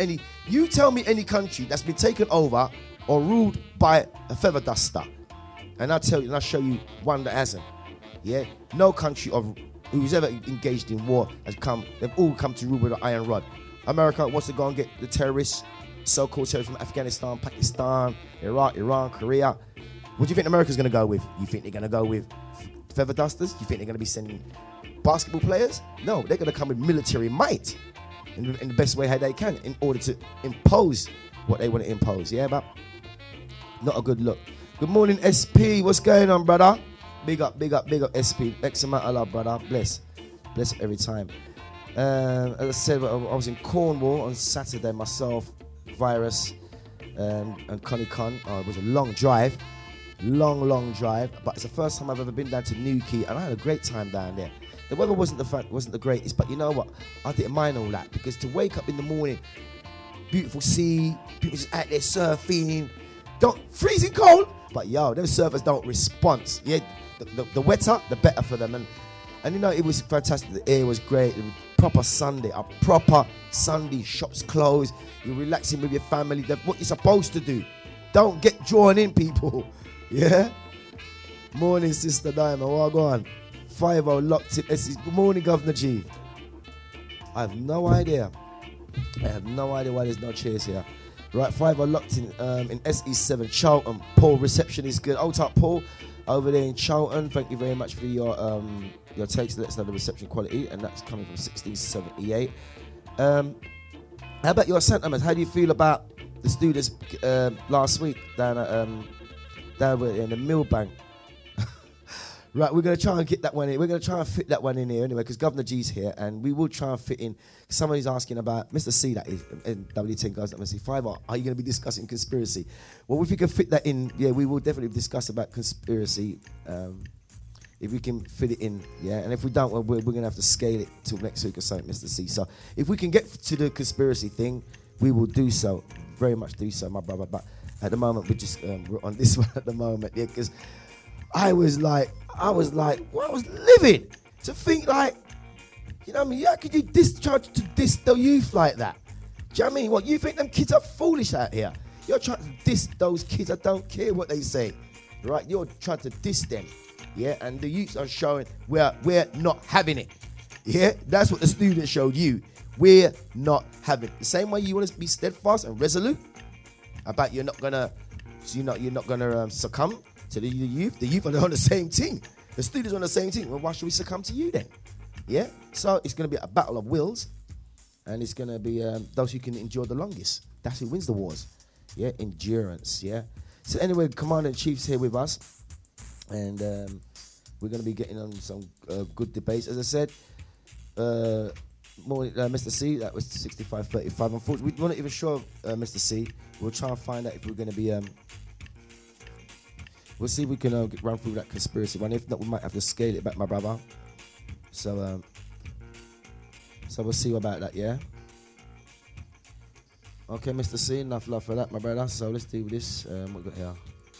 any country that's been taken over or ruled by a feather duster, and I'll show you one that hasn't. Yeah, no country who's ever engaged in war they've all come to rule with an iron rod. America wants to go and get the terrorists, so-called terrorists from Afghanistan, Pakistan, Iraq, Iran, Korea. What do you think America's going to go with? You think they're going to go with feather dusters? You think they're going to be sending basketball players? No, they're going to come with military might in the best way how they can in order to impose what they want to impose. Yeah, but not a good look. Good morning, SP. What's going on, brother? Big up, SP. X amount of love, brother. Bless every time. As I said, I was in Cornwall on Saturday myself, Virus and Connie Con. It was a long drive, but it's the first time I've ever been down to Newquay, and I had a great time down there. The weather wasn't the greatest, but you know what? I didn't mind all that, because to wake up in the morning, beautiful sea, people just out there surfing, freezing cold, but yo, them surfers don't respond. Yeah, the wetter, the better for them, and you know, it was fantastic. The air was great. It was a proper Sunday. Shops closed. You're relaxing with your family. That's what you're supposed to do. Don't get drawn in, people. Yeah? Morning, Sister Diamond. What go on? 5-0 locked in. Good morning, Governor G. I have no idea why there's no chairs here. Right, 5-0 locked in SE7, Charlton. Paul, reception is good. Old top Paul over there in Charlton. Thank you very much for your takes. Let us know the reception quality, and that's coming from 1678. How about your sentiments? How do you feel about the students last week down in the Millbank? Right, we're going to try and get that one in. We're going to try and fit that one in here anyway, because Governor G's here, and we will try and fit in. Somebody's asking about Mr. C, that is, in W10 goes up and say, 5, are you going to be discussing conspiracy? Well, if we can fit that in, yeah, we will definitely discuss about conspiracy. If we can fit it in, yeah, and if we don't, well, we're going to have to scale it till next week or something, Mr. C. So if we can get to the conspiracy thing, we will do so, very much do so, my brother. But at the moment, we're just we're on this one at the moment, yeah, because I was like, well, I was living to think like, you know what I mean? How could you diss the youth like that? Do you know what I mean? What, you think them kids are foolish out here? You're trying to diss those kids. I don't care what they say, right? You're trying to diss them, yeah? And the youths are showing we're not having it, yeah? That's what the students showed you. We're not having it. The same way you want to be steadfast and resolute about you're not gonna succumb to the youth. The youth are on the same team. The students are on the same team. Well, why should we succumb to you then? Yeah. So it's gonna be a battle of wills, and it's gonna be those who can endure the longest. That's who wins the wars. Yeah, endurance. Yeah. So anyway, Commander in Chief's here with us, and we're gonna be getting on some good debates. As I said, Mr. C, that was 65-35. Unfortunately, we're not even sure, Mr. C. We'll try and find out if we're gonna be. We'll see if we can run through that conspiracy one. If not, we might have to scale it back, my brother. So we'll see about that. Yeah. Okay, Mr. C, enough love for that, my brother. So let's do this. What we got here?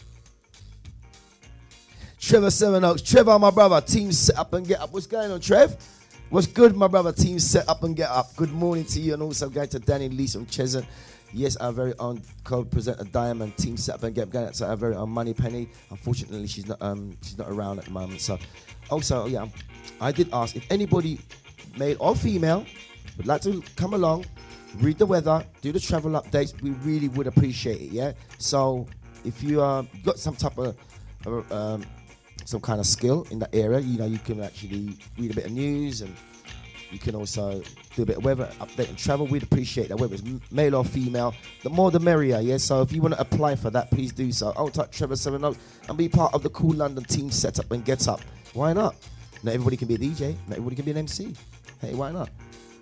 Trevor Sevenoaks. Trevor, my brother. Team set up and get up. What's going on, Trev? What's good, my brother? Team set up and get up. Good morning to you, and also going to Danny Lee from Chesant. Yes, our very own co-presenter Diamond. Team set up and get up. Going to our very own Money Penny. Unfortunately, she's not around at the moment. So, also, yeah, I did ask if anybody, male or female, would like to come along, read the weather, do the travel updates. We really would appreciate it. Yeah. So, if you got some type of some kind of skill in that area, you can actually read a bit of news, and you can also do a bit of weather update and travel. We'd appreciate that, whether it's male or female. The more the merrier, yeah? So if you want to apply for that, please do so. I'll type Trevor 70 and be part of the Cool London Team Setup and Get Up. Why not? Not everybody can be a DJ. Not everybody can be an MC. Hey, why not?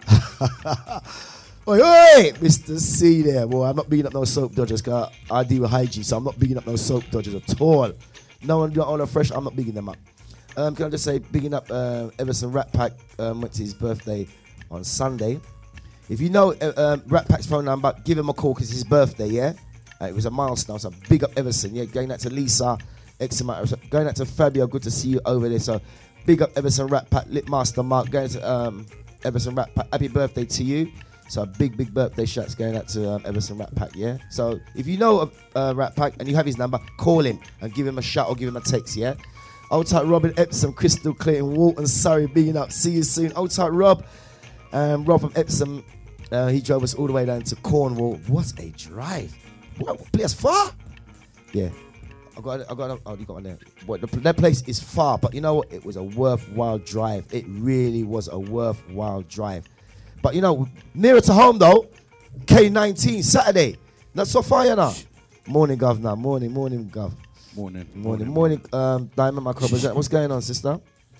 Oi, Mr. C there. Boy, I'm not bigging up no soap dodgers, because I deal with hygiene, so I'm not bigging up no soap dodgers at all. No one got all fresh, I'm not bigging them up. Can I just say, bigging up Everson Rat Pack, went to his birthday on Sunday. If you know Rat Pack's phone number, give him a call because it's his birthday, yeah? It was a milestone, so big up Everson, yeah? Going out to Lisa, going out to Fabio, good to see you over there. So big up Everson Rat Pack, Lit Master Mark, going to Everson Rat Pack, happy birthday to you. So big birthday shots going out to Everson Rat Pack, yeah? So if you know Rat Pack and you have his number, call him and give him a shout or give him a text, yeah? Old tight Robin Epsom, Crystal Clayton, Walton, Surrey, bigging up. See you soon. Old tight Rob. Rob from Epsom, he drove us all the way down to Cornwall. What a drive. What place far? Yeah. I got you got one there. That place is far, but you know what? It was a worthwhile drive. It really was a worthwhile drive. But you know, nearer to home though, K19, Saturday. Not so far, you know. Morning, Governor. Morning, Gov. Morning. Diamond, my co-presenter. What's going on, sister?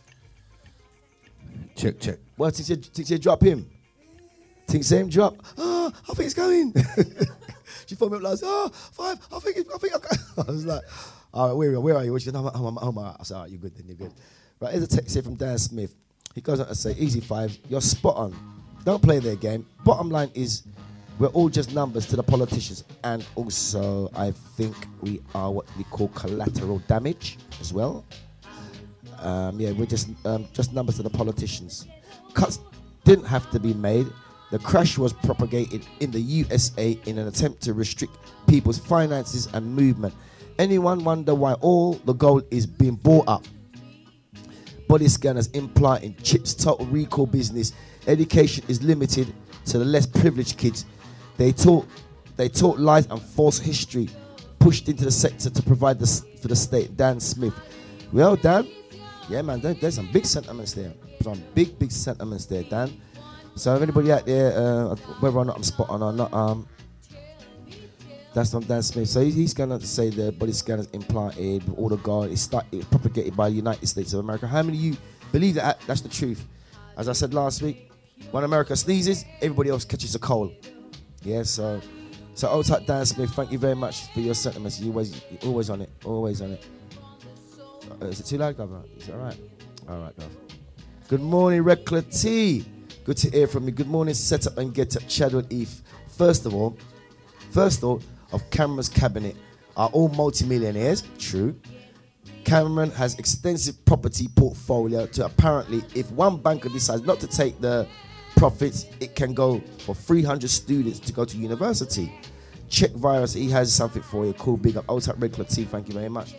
Check. Well, think you drop him? Think same drop? I think it's going. She phoned me up last. 5. I think I was like, all right, where are you? She said, I'm at home. I said, all right, you're good then, you're good. Right, here's a text here from Dan Smith. He goes on to say, easy 5, you're spot on. Don't play their game. Bottom line is, we're all just numbers to the politicians, and also I think we are what we call collateral damage as well. We're just numbers to the politicians. Cuts didn't have to be made. The crash was propagated in the USA in an attempt to restrict people's finances and movement. Anyone wonder why all the gold is being bought up? Body scanners, implanting chips, total recall business. Education is limited to the less privileged kids. They taught lies and false history pushed into the sector to provide for the state. Dan Smith. Well, Dan, yeah, man, there's some big sentiments there. Some big sentiments there, Dan. So if anybody out there, whether or not I'm spot on or not, that's from Dan Smith. So he's going to say the body scanners implanted with all the gold. It's propagated by the United States of America. How many of you believe that? That's the truth. As I said last week, when America sneezes, everybody else catches a cold. Yeah, so old type Dan Smith, thank you very much for your sentiments. You're always on it. Is it too loud, Governor? Is it all right? All right, Gov. Good morning, Recla T. Good to hear from you. Good morning, Set Up and Get Up, Chadwell Eve. First of all, of Cameron's cabinet are all multimillionaires. True. Cameron has extensive property portfolio to apparently, if one banker decides not to take the profits, it can go for 300 students to go to university. Check virus, he has something for you. Cool, big up. Old type Red Club T, thank you very much.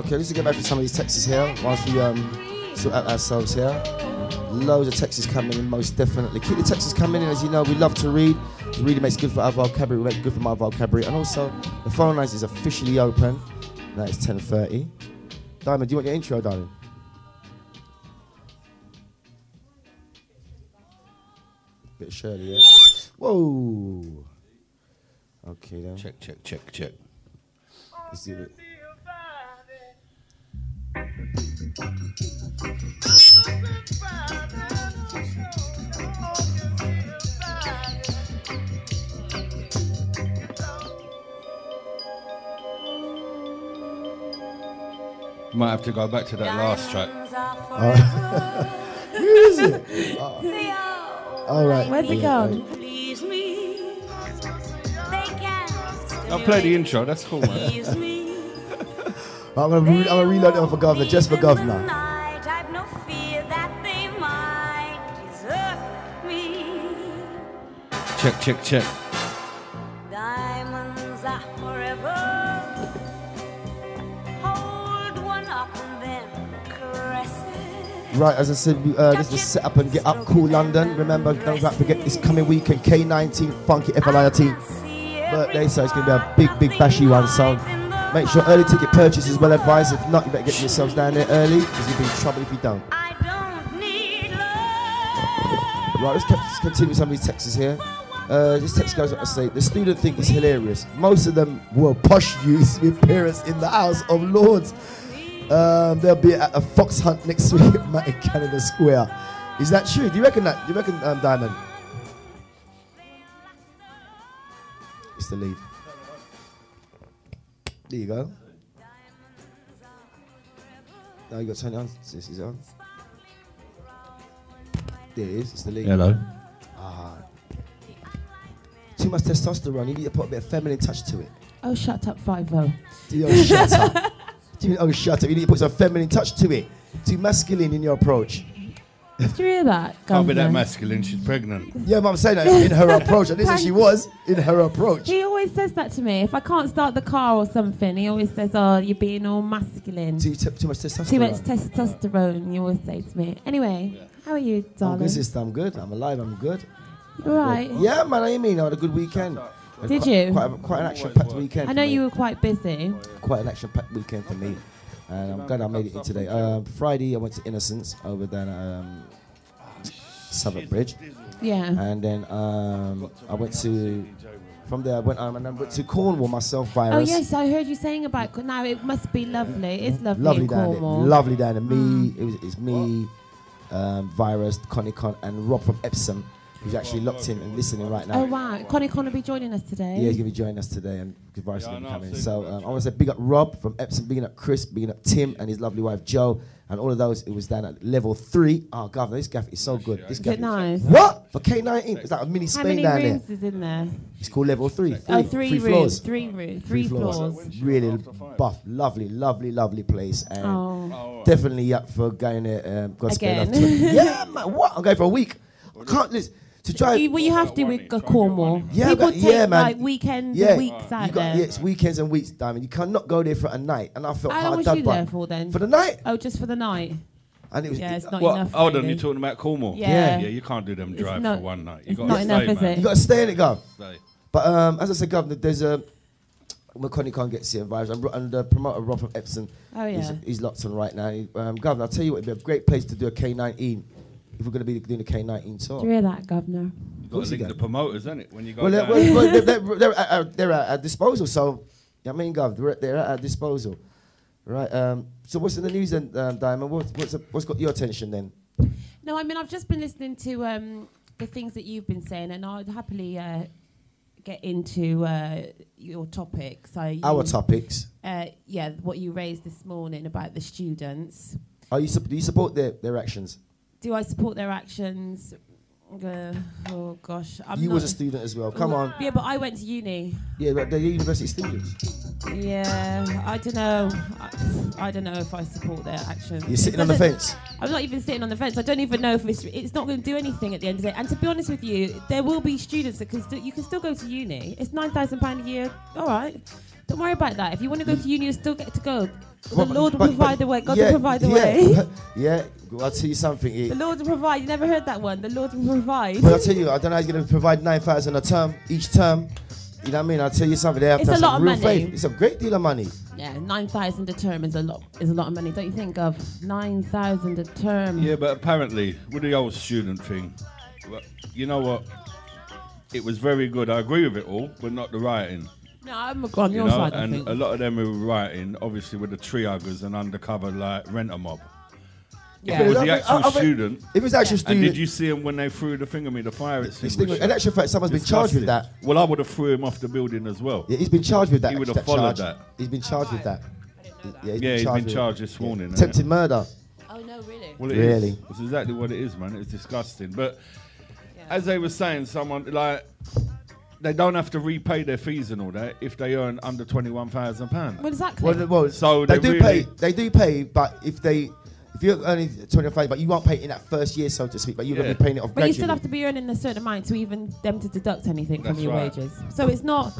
Okay, let's get back to some of these texts here whilst we sort out ourselves here. Loads of texts coming in, most definitely. Keep the texts coming in, as you know, we love to read. It really makes good for our vocabulary, makes good for my vocabulary. And also, the phone lines is officially open. Now it's 10:30. Diamond, do you want your intro, darling? Bit of Shirley, yeah? Whoa! Okay, then. Check. Let's do it. Might have to go back to that last track. Where is it? All right. Where's it gone? I'll play the intro, that's cool, man. I'm gonna reload it for Governor, just for Governor. Check. Diamonds are forever. Hold one up and then caress it. Right, as I said, this is set up and get up cool London. Remember, don't forget this coming weekend, K19 Funky FLIRT birthday, so it's gonna be a big bashy one. So make sure early ticket purchase is well advised. If not, you better get yourselves down there early because you'll be in trouble if you don't. Right, let's continue with some of these texts here. This text goes on to say, the student think it's hilarious. Most of them were posh youths with parents in the House of Lords. They'll be at a fox hunt next week at Canada Square. Is that true? Do you reckon that? Do you reckon, Diamond? It's the lead. There you go. Now you got to turn it on. This is it on. There it is. It's the lead. Hello. Too much testosterone. You need to put a bit of feminine touch to it. Oh, shut up, 5-0. Oh, shut up. Oh, shut up. You need to put some feminine touch to it. Too masculine in your approach. Did you hear that? Can't be that Governor? masculine, she's pregnant. Yeah, but I'm saying that in her approach. I didn't say she was. In her approach. He always says that to me. If I can't start the car or something, he always says, oh, you're being all masculine. Too much testosterone. Too much testosterone, you always say to me. Anyway, how are you, I'm darling? good, sister. I'm good. I'm alive. I'm good. You all right? Yeah, man. I mean, I had a good weekend. Did you? Quite an action-packed weekend. I for know me. you were quite busy. Quite an action-packed weekend for me, and I'm glad I made it in today. Friday, I went to Innocence over down at Southwark Bridge, Yeah. and then I went to. From there, I went and I went to Cornwall myself. Virus. Oh yes, I heard you saying about. Now it must be lovely. It's lovely, Lovely in down Cornwall. there. Lovely down there. Me, it's me, Virus, Connie Con, and Rob from Epsom, who's actually locked in and listening right now. Oh wow, Connie Con will be joining us today. Yeah, he's gonna be joining us today, and Virus is gonna be coming. So I want to say big up Rob from Epsom, big up Chris, big up Tim and his lovely wife Jo, and all of those. It was down at level 3. Oh, Governor, this gaff is so good. This Is gaff it nice? What for K19? It's like a mini How Spain many down rooms there. is in there? It's called level 3. Oh, three floors. rooms. 3 rooms. 3 floors. Really buff, lovely place, and Oh. definitely up for going there. Godspeed Again. love to it. Yeah, man. What? I'm going for a week. I can't listen to try. Well, you have to with Cornwall. Yeah, People but- take yeah, man. like weekends Yeah, and weeks out you got, there. yeah, it's weekends and weeks, Diamond. You cannot go there for a night, and I felt How long hard was done you by there for then? for the night, Oh, just for the night? and it was. Yeah, it's not What? enough. Hold on, really. you're talking about Cornwall? Yeah. Yeah, you can't do them It's drive not- for one night. You it's got not to enough, stay, is man. it? You got to stay in it, go. Stay. But as I said, Governor, there's a McConaughey can't get here vibes, and the promoter Rob from Epsom, Oh yeah. he's locked on right now. Governor, I'll tell you what, it'd be a great place to do a K19 if we're going to be doing the K19 tour. Do you hear that, Governor? You've got to link the promoters, isn't it? When you go Well, down. they're at our disposal, so I mean, Gov, they're at our disposal, right? So what's in the news then, Diamond? What's got your attention then? No, I mean I've just been listening to the things that you've been saying, and I'd happily get into your topic. So Our topics. yeah, what you raised this morning about the students. Do you support their actions? Do I support their actions? Oh gosh, You not was a student as well. Come on. Yeah, but I went to uni. Yeah, but they're university students. Yeah, I don't know. I don't know if I support their actions. You're sitting on the fence. I'm not even sitting on the fence. I don't even know if it's not going to do anything at the end of the day. And to be honest with you, there will be students that can you can still go to uni. It's £9,000 a year. All right. Don't worry about that. If you want to go to uni, you still get to go. The Lord will provide the way. God will provide the way. Yeah, well, I'll tell you something. The Lord will provide. You never heard that one. The Lord will provide. But I'll tell you, I don't know how you're going to provide 9,000 a term, each term. You know what I mean? I'll tell you something. They have It's to a have lot some of real money. faith. It's a great deal of money. Yeah, 9,000 a term is a lot of money. Don't you think of 9,000 a term? Yeah, but apparently, with the old student thing, well, you know what? It was very good. I agree with it all, but not the writing. No, I'm on You your know, side. I and think. a lot of them who were writing, obviously, with the tree huggers and undercover like renter mob. Yeah. It was the I- actual I bet- student. If it's actual And student, did you see him when they threw the thing at me, the fire extinguisher? in actual fact, someone's been charged with that. Disgusting. Well, I would have threw him off the building as well. Yeah, he's been charged with that. He would have that followed charge. that. He's been charged with that. Yeah, He's been with charged this morning. innit? attempted murder. Oh no, really? Well, it Really? is. That's exactly what it is, man. It's disgusting. But as they were saying, someone like they don't have to repay their fees and all that if they earn under £21,000. Well, exactly. Well, So they they do really- pay. They do pay, but if you're earning 25, but you won't pay it in that first year, so to speak. But you're going to be paying it off But you gradually. still have to be earning a certain amount to even them to deduct anything from That's your right. wages. So it's not.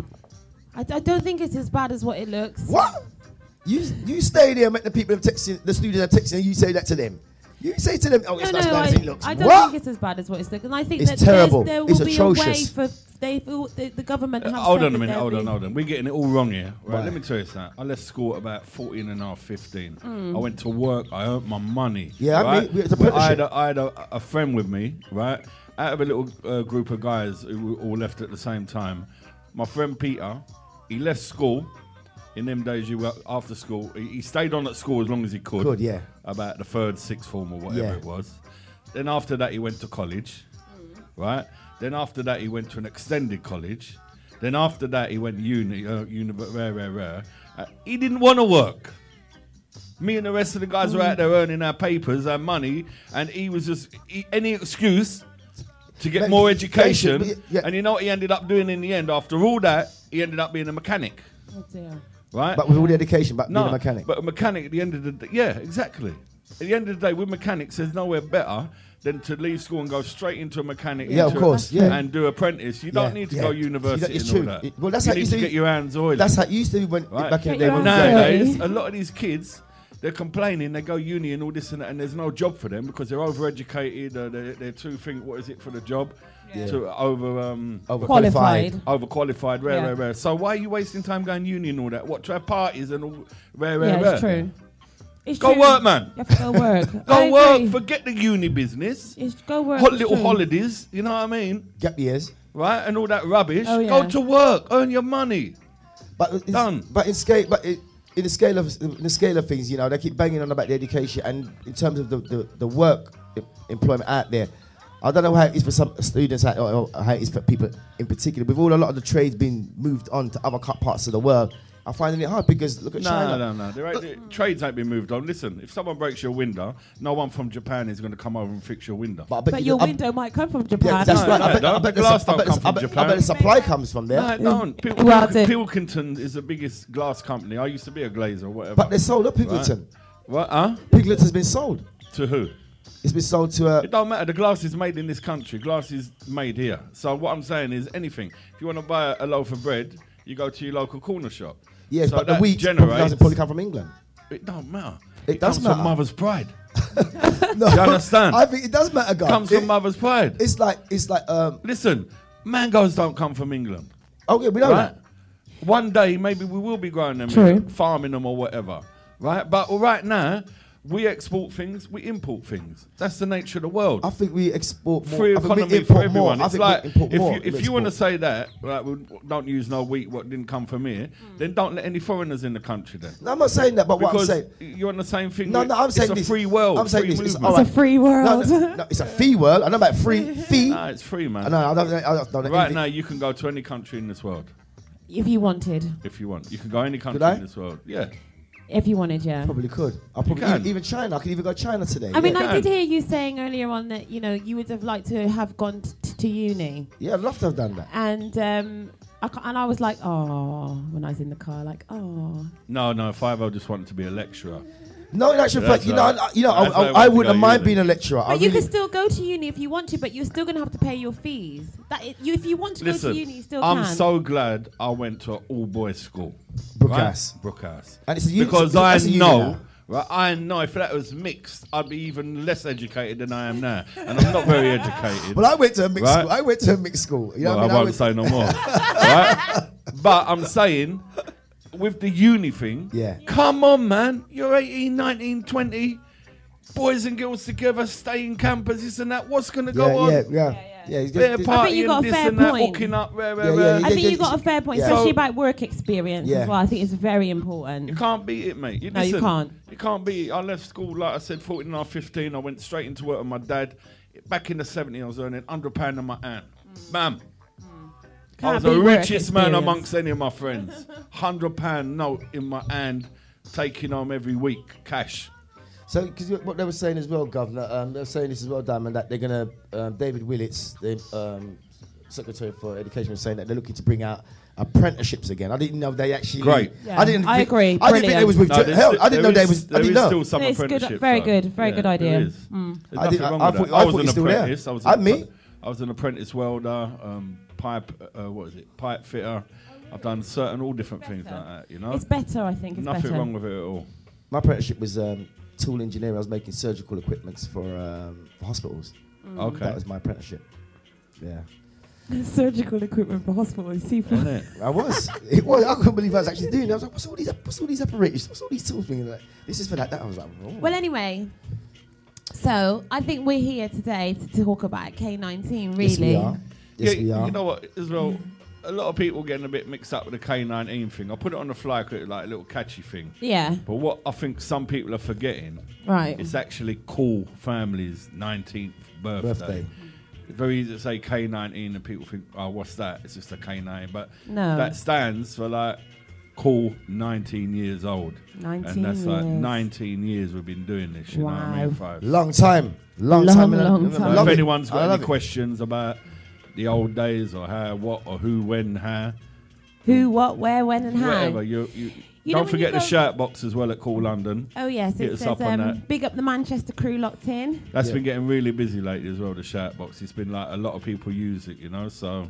I don't think it's as bad as what it looks. What? You stay there and make the people texting, the students are texting, and you say that to them. You say to them, "Oh, it's not as bad as it looks." I don't What? think it's as bad as what it's looking. And I think It's that terrible. there will It's be atrocious. a way for the government. Have Hold said on a that minute, there'll hold be- on. We're getting it all wrong here. Right, Right. let me tell you something. I left school at about 14 and a half, 15. I went to work, I earned my money. Yeah, I right? mean, it's a Well, apprenticeship. I had a friend with me, right? Out of a little group of guys who all left at the same time. My friend Peter, he left school. In them days, you were after school. He stayed on at school as long as he could. Could, yeah. About the 3rd, 6th form or whatever Yeah. it was. Then after that, he went to college, right? Then after that, he went to an extended college. Then after that, he went uni. He didn't want to work. Me and the rest of the guys were out there earning our papers and money, and he was just any excuse to get Like, more education. education, yeah. And you know what he ended up doing in the end? After all that, he ended up being a mechanic, Oh dear. right? But with all the education, but being No, a mechanic. but a mechanic at the end of the day, yeah, exactly. At the end of the day, with mechanics, there's nowhere better than to leave school and go straight into a mechanic. Yeah, of into course, yeah. And do apprentice. You don't Yeah, need to yeah. go university It's and true. all that. Well, that's you how it need used to to get be. your hands oily. That's how it used to be when Right. back in the Get day. your When hands Nowadays, dirty. a lot of these kids, they're complaining. They go uni and all this and that, and there's no job for them because they're overeducated. They're too what is it for the job? Yeah. To Qualified. overqualified. Yeah. Rare. So why are you wasting time going uni and all that? What, to have parties and all? Rare. Yeah, it's true. It's Go true. work, man. You have to go work. I Go work. agree. Forget the uni business. It's go work. Hot it's little true. holidays. You know what I mean? gap years. Right? And all that rubbish. Oh, yeah. Go to work. Earn your money. But it's, Done. But in the scale of things, you know, they keep banging on about the education, and in terms of the work employment out there, I don't know how it is for some students or how it is for people in particular. With a lot of the trades being moved on to other parts of the world, I'm finding it hard because look at China. No. The trades ain't been moved on. Listen, if someone breaks your window, no one from Japan is going to come over and fix your window. But I bet But you your the- window might come from Japan. Yeah, that's No, right. no, I bet the the glass sup- I don't bet come the- from I bet Japan. the supply comes from there. No, it don't. Well, I did. Pilkington is the biggest glass company. I used to be a glazer or whatever. But they sold up Pigleton. What? Huh? Pigleton has been sold. To who? It's been sold to It don't matter. The glass is made in this country. Glass is made here. So what I'm saying is anything. If you want to buy a loaf of bread, you go to your local corner shop. yes, So but the that wheat generates- doesn't probably come from England. It don't matter. It does comes matter. from mother's pride. No, You understand? I think it does matter, guys. Comes from mother's pride. It's like Listen, mangoes don't come from England. okay, we know Right? that. One day, maybe we will be growing them, True. farming them or whatever. Right? But right now, we export things, we import things. That's the nature of the world. I think we export more. Free I think we economy import for everyone. More. I It's think like we import more if than you want to export. say that, like, we don't use no wheat what didn't come from here, then don't let any foreigners in the country then. No, I'm not saying that, but what I'm Because saying. you're on the same thing. No, no, I'm saying it's this. a free world. I'm saying free this. It's movement. all right. It's a free world. No, it's a fee world. I know about free fee. Nah, it's free, man. No, I don't. Right now, you can go to any country in this world If you wanted. if you want. You can go any country Could I? in this world. Yeah. If you wanted, yeah. Probably could. I probably even China. I could even go to China today. I mean, yeah. I did hear you saying earlier on that, you know, you would have liked to have gone to uni. Yeah, I'd love to have done that. And I was like, oh, when I was in the car, like, oh. No, Five-O just wanted to be a lecturer. No, in actual fact, That's I wouldn't mind being a lecturer. But you can still go to uni if you want to, but you're still going to have to pay your fees. If you want to go to uni, you still can. I'm so glad I went to an all-boys school. Brookhouse. Right? Brookhouse. And it's a uni, because that's a uni now. I know if that was mixed, I'd be even less educated than I am now. And I'm not very educated. Well, I went to a mixed school. I went to a mixed school. You know well, what I mean? won't say no more. Right? But I'm saying, with the uni thing, come on, man. You're 18, 19, 20. Boys and girls together, stay in campus, this and that. What's going to go on? Yeah. I think you got a fair point. I think you got a fair point, especially about work experience as well. I think it's very important. You can't beat it, mate. You can't. You can't beat it. I left school, like I said, 14 and a half, 15. I went straight into work with my dad. Back in the 70s, I was earning £100 in my hand. Bam. I was the richest man amongst any of my friends. £100 note in my hand, taking home every week, cash. So, because what they were saying as well, Governor, they were saying this as well, Diamond, that they're going to, David Willits, the Secretary for Education, was saying that they're looking to bring out apprenticeships again. I didn't know they actually... Great. Yeah, I agree. I didn't think they was with... I didn't know they was... I didn't know. Still some apprenticeships. Very good idea. There is. There's nothing wrong with that. I was an apprentice. I was an apprentice welder, pipe fitter. I've done all different things like that, you know. It's better, I think. It's nothing better. wrong with it at all. My apprenticeship was tool engineering. I was making surgical equipments for hospitals. Okay. That was my apprenticeship. Yeah. Surgical equipment for hospitals. I was. It was. I couldn't believe I was actually doing it. I was like, what's all these apparatus? What's all these tools things? Like, this is for that. I was like, oh. Well, anyway. So, I think we're here today to talk about K19, really. Yes, we are. Yes, we are. You know what, as well, a lot of people getting a bit mixed up with the K19 thing. I put it on the flyer, like a little catchy thing. Yeah. But what I think some people are forgetting, right, it's actually Cool Family's 19th birthday. It's very easy to say K19 and people think, oh, what's that? It's just a K9. But that stands for like Cool 19 years old. 19 and that's years. like 19 years we've been doing this, you know what I mean? Long time. Long time. If anyone's got any questions about the old days or how, what, or who, when, how. Who, what, where, when, and how. Whatever. You don't forget the shirt box as well at Cool London. Oh, yes. It says, big up the Manchester crew locked in. That's been getting really busy lately as well, the shirt box. It's been like a lot of people use it, you know, so...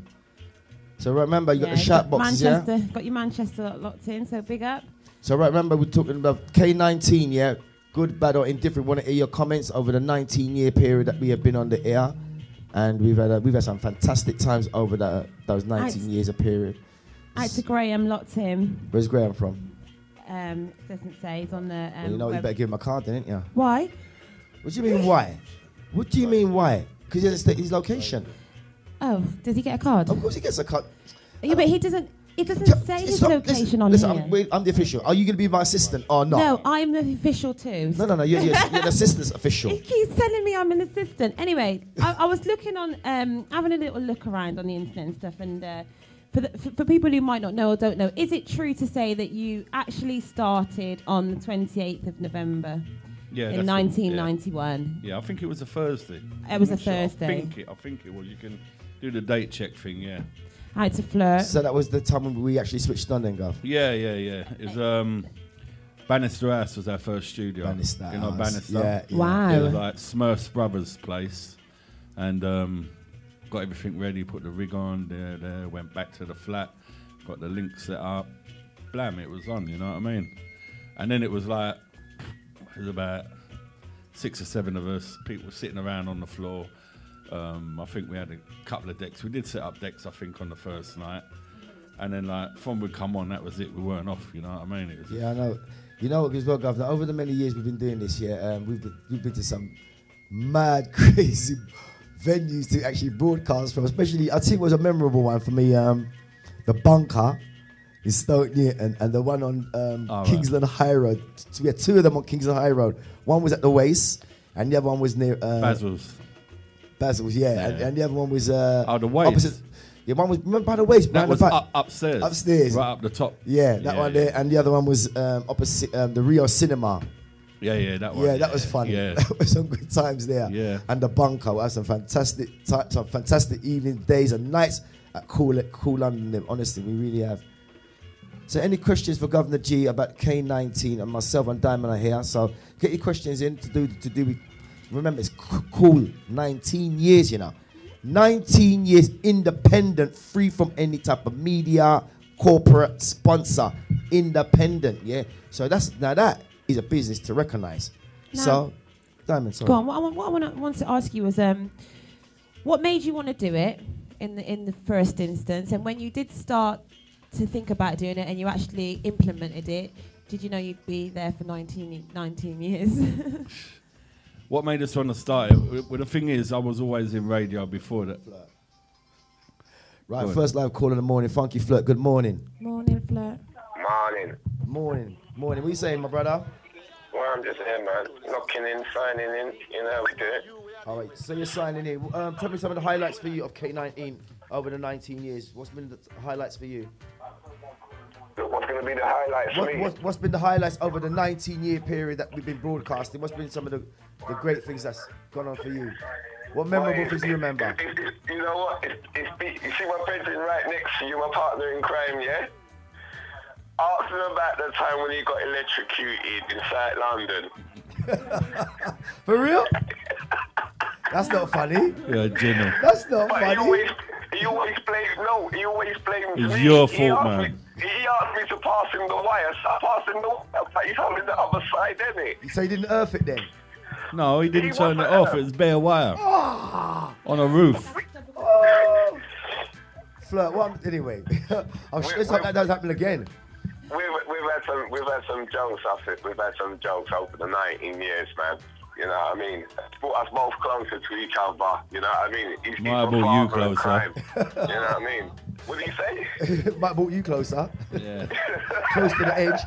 So remember, you got the shirt boxes, Manchester, got your Manchester locked in, so big up. So remember, we're talking about K19, yeah? Good, bad, or indifferent. Want to hear your comments over the 19-year period that we have been on the air. And we've had some fantastic times over those 19 years of period. Out to Graham, locked in. Where's Graham from? Doesn't say. He's on the... well, you know, you better give him a card, didn't you? Why? What do you mean, why? What do you mean, why? Because he doesn't state his location. Oh, does he get a card? Of course he gets a card. Yeah, but he doesn't... It doesn't say his location on here. I'm the official. Are you going to be my assistant or not? No, I'm the official too. No. You're the assistant's official. He keeps telling me I'm an assistant. Anyway, I was looking on, having a little look around on the internet and stuff, and for people who might not know or don't know, is it true to say that you actually started on the 28th of November? Yeah, in 1991. Yeah, I think it was a Thursday. It was a Thursday. I think it was. You can do the date check thing, yeah. How to flirt. So that was the time when we actually switched on then, Gov? Yeah. It was Bannister House was our first studio. Bannister You know House. Bannister? Yeah. Wow. It was like Smurfs Brothers' place. And got everything ready, put the rig on, there, went back to the flat, got the link set up. Blam, it was on, you know what I mean? And then it was like, it was about 6 or 7 of us, people sitting around on the floor. I think we had a couple of decks. We did set up decks, I think, on the first night. And then, like, From would come on, that was it. We weren't off, you know what I mean? It was yeah, I know. You know what, as well, Governor, over the many years we've been doing this, we've been to some mad, crazy venues to actually broadcast from, especially, I think it was a memorable one for me, the Bunker in Stoke Newton and the one on Kingsland High Road. So we had 2 of them on Kingsland High Road. One was at the Waste, and the other one was near... Basil's, yeah. And the other one was... the Waste? Yeah, one was, remember by the waist, That behind was the back. upstairs. Upstairs. Right up the top. Yeah, that one there. And the other one was opposite the Rio Cinema. Yeah, that one. Yeah, that was funny. Yeah. That was some good times there. Yeah. And the bunker. We had some fantastic evening, days and nights at Cool London. Honestly, we really have. So any questions for Governor G about K19 and myself and Diamond are here. So get your questions in to do with, remember it's cool, 19 years, you know. 19 years independent, free from any type of media, corporate, sponsor, independent, yeah. So that is a business to recognize. Now, So, Diamond, sorry. Go on. What I want to ask you was, what made you want to do it in the first instance, and when you did start to think about doing it and you actually implemented it, did you know you'd be there for 19 years? What made us want to start it? Well, the thing is, I was always in radio before that. Right, Go first live call in the morning. Funky Flirt, good morning. Morning, Flirt. Morning. Morning. What you saying, my brother? Well, I'm just here, man. Knocking in, signing in. You know how we do it. All right, so you're signing in. Tell me some of the highlights for you of K19 over the 19 years. What's been the highlights for you? What's going to be the highlights for me? What's been the highlights over the 19-year period that we've been broadcasting? What's been some of the great things that's gone on for you? What memorable things do you remember? You know what? You see my president right next to you, my partner in crime, yeah? Ask him about the time when he got electrocuted inside London. For real? That's not funny. Yeah, Jimmy. That's not But funny. he always blames It's me. your He fault, asked man. He asked me to pass him the wire, so I passed him the wire, but he's holding the other side, isn't it? So you didn't earth it then? No, he didn't He turn it wasn't off. there. It was bare wire on a roof. Oh. Flirt, anyway. I'm sure let's hope that doesn't happen again. We've had some jokes after. We've had some jokes over the 19 years, man. You know what I mean? It's brought us both closer to each other. You know what I mean? He's Might have my brought you father in closer. crime. You know what I mean? What did he say? Might have brought you closer. Yeah. Close to the edge.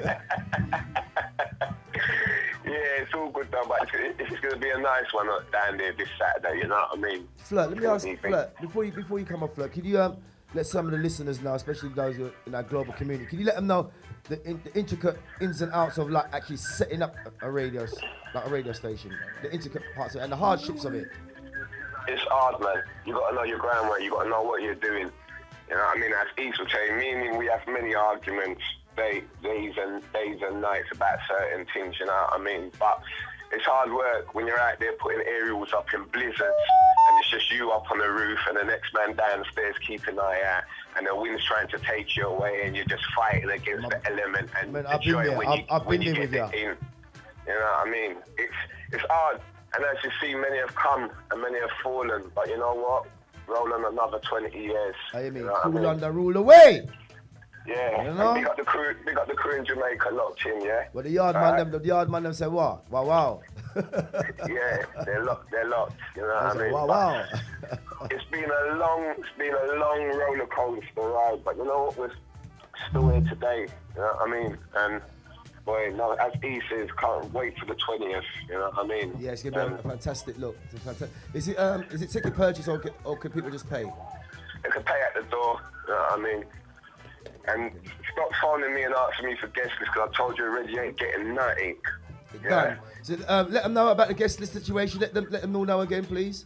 Yeah, it's all good though, but it's going to be a nice one down there this Saturday. You know what I mean? Flirt, let me ask you, Flirt, before you come off, Flirt, can you let some of the listeners know, especially those who are in our global community, can you let them know the intricate ins and outs of like actually setting up a radio station, the intricate parts of it, and the hardships of it? It's hard, man. You got to know your groundwork. You got to know what you're doing. You know what I mean? As East would say, meaning we have many arguments, days and nights about certain things. You know what I mean? But it's hard work when you're out there putting aerials up in blizzards, and it's just you up on the roof, and the next man downstairs keeping an eye out, and the wind's trying to take you away, and you're just fighting against the element and Man, the I've been joy there. I've when been you there get with it in. You know what I mean? It's hard, and as you see, many have come and many have fallen. But you know what? Roll on another 20 years. I mean, you know what cool I mean? under rule away. Yeah, You know? big up the crew in Jamaica locked in, yeah? But the yard man them say what? Wow. Yeah, they're locked, you know what I mean? Wow. It's been a long roller coaster ride, but you know what, we're still here today, you know what I mean? And boy, no, as E says, can't wait for the 20th, you know what I mean? Yeah, it's gonna be a fantastic look. It's fantastic. Is it ticket purchase or can people just pay? They can pay at the door, you know what I mean? And stop phoning me and asking me for guest list, because I told you already you ain't getting nothing. Yeah. Done. So let them know about the guest list situation. Let them all know again, please.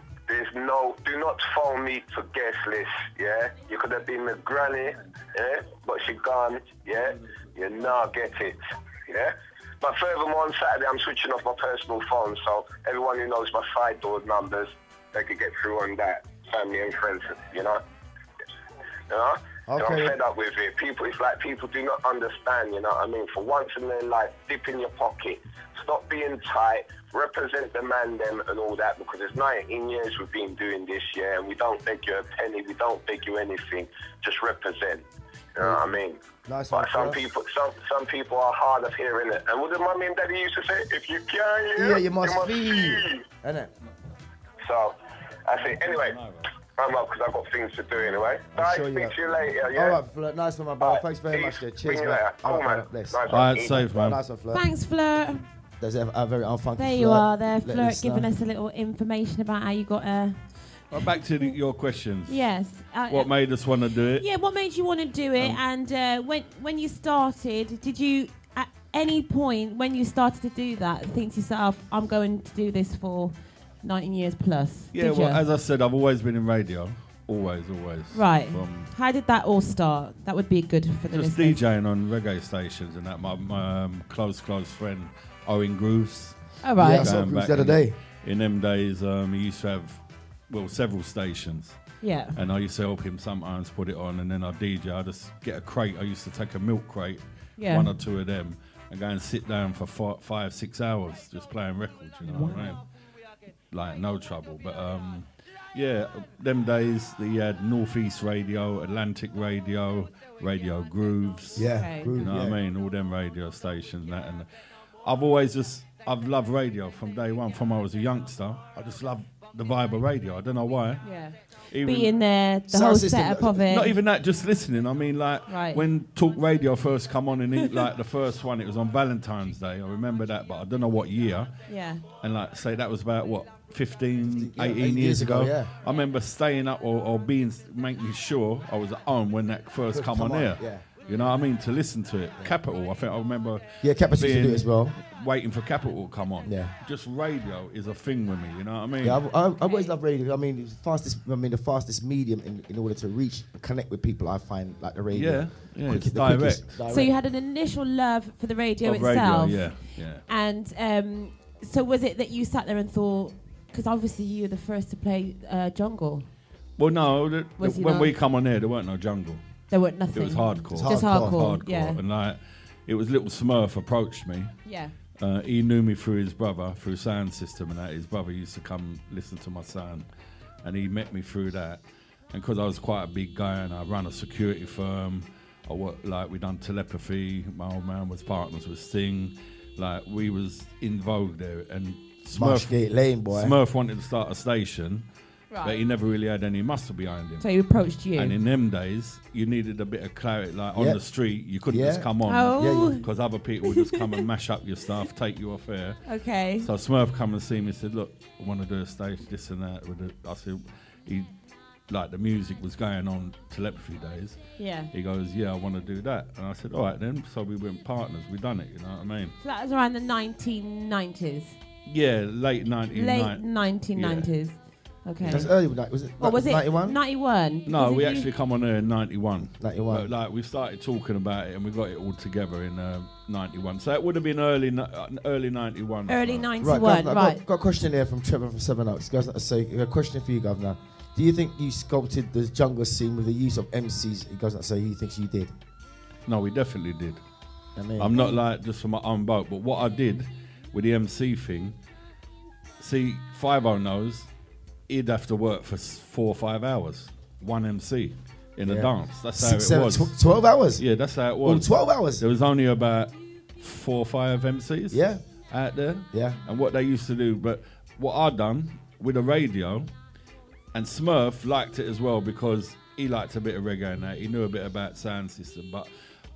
Do not phone me for guest list, yeah? You could have been my granny, yeah? But she gone, yeah? You now get it, yeah? But furthermore, on Saturday, I'm switching off my personal phone, so everyone who knows my side door numbers, they could get through on that, family and friends, you know? You know? Okay. And I'm fed up with it. It's like people do not understand, you know what I mean? For once in their life, dip in your pocket. Stop being tight. Represent the man, them, and all that, because it's 19 years we've been doing this, yeah, and we don't beg you a penny. We don't beg you anything. Just represent. You know what I mean? Nice But one, some Flirt. people are hard of hearing it. And what did mummy and daddy used to say? If you can't hear, Yeah, you must feed. Innit? So, that's it. Anyway, I'm up because I've got things to do anyway. Bye, sure you speak have. to you later, yeah? All right, Flirt. Nice one, my brother. All right, Thanks very peace. much, there. Bring Cheers, you man. later. Cool, man. Bless. Nice All right, one. safe, man. Nice one, Flirt. Thanks, Flirt. There's a very unfunky There you Flirt. are, there, Letting Flirt, us know. giving us a little information about how you got Well, back to your questions. Yes. What made us want to do it? Yeah, what made you want to do it? And when you started, did you at any point when you started to do that think to yourself, I'm going to do this for 19 years plus? Yeah, Did well, you? as I said, I've always been in radio. Always. Right. From How did that all start? That would be good for the just listeners. DJing on reggae stations and that. My close friend, Owen Grooves. All right. Yeah, I saw Going Grooves back the other day. In them days, he used to have, several stations. Yeah. And I used to help him sometimes put it on, and then I'd DJ. I'd just get a crate. I used to take a milk crate, Yeah. 1 or 2 of them, and go and sit down for 5-6 hours just playing records, you know what I mean? Like, no trouble. But, yeah, them days, you had Northeast Radio, Atlantic Radio, Radio Grooves. Yeah, Okay. Groove, You know yeah. what I mean? All them radio stations and that. And I've loved radio from day one. From I was a youngster, I just loved the vibe of radio. I don't know why. Yeah. Even- Being there, the Sound whole system, setup of it. Not even that, just listening. I mean, like, Right. when Talk Radio first come on, and like the first one, it was on Valentine's Day. I remember that, but I don't know what year. Yeah. And like, say that was about, 15, Yeah, 18 8 years years ago, ago. yeah. I remember staying up or making sure I was at home when that first come on air. Yeah. You know what I mean? To listen to it. Capital, I think I remember Yeah, Capital used to do being- it as well. waiting for Capital to come on. Yeah. Just radio is a thing with me, you know what I mean? Yeah, I've always loved radio. I mean, it's the fastest medium in order to reach, connect with people. I find like the radio. Yeah, it's direct. So you had an initial love for the radio Of radio, itself. yeah. And so was it that you sat there and thought, because obviously you were the first to play Jungle. Well, no, Was he when not? we come on there was no jungle. There weren't nothing. It was hardcore. It's Just hardcore. hardcore. Yeah. And like, it was Little Smurf approached me. Yeah. He knew me through his brother, through Sound System and that. His brother used to come listen to my sound. And he met me through that. And because I was quite a big guy and I run a security firm, we done telepathy. My old man was partners with Sting. Like, we was in vogue there. And Marshgate Lane, boy. Smurf wanted to start a station, but Right. he never really had any muscle behind him. So he approached you. And in them days, you needed a bit of clarity. Like on Yep. the street, you couldn't Yeah. just come on. Oh. Because other people would just come and mash up your stuff, take you off air. Okay. So Smurf come and see me and said, look, I want to do a stage, this and that. I said, the music was going on telepathy days. Yeah. He goes, yeah, I want to do that. And I said, all right then. So we went partners. We done it, you know what I mean? So that was around the 1990s. Yeah, late 90s. Late 1990s. Okay. That's early. Was it? Or was it 91? 91? No, Was it we you- actually come on there in 91. 91. But like we started talking about it and we got it all together in 91. So it would have been early 91. Early so. 91, Governor, right. Got a question there from Trevor from 7 Oaks. Goes to say, a question for you, Governor. Do you think you sculpted the jungle scene with the use of MCs? He goes to say he thinks you did. No, we definitely did. I mean, I'm not like just for my own boat, but what I did with the MC thing, see, 50 knows he'd have to work for 4 or 5 hours, one MC in a Yeah. dance. That's how 6, it 7, was. 12 hours? Yeah, that's how it Oh, was. 12 hours? There was only about 4 or 5 MCs Yeah. out there. Yeah. And what they used to do, but what I done with the radio, and Smurf liked it as well because he liked a bit of reggae and that. He knew a bit about sound system, but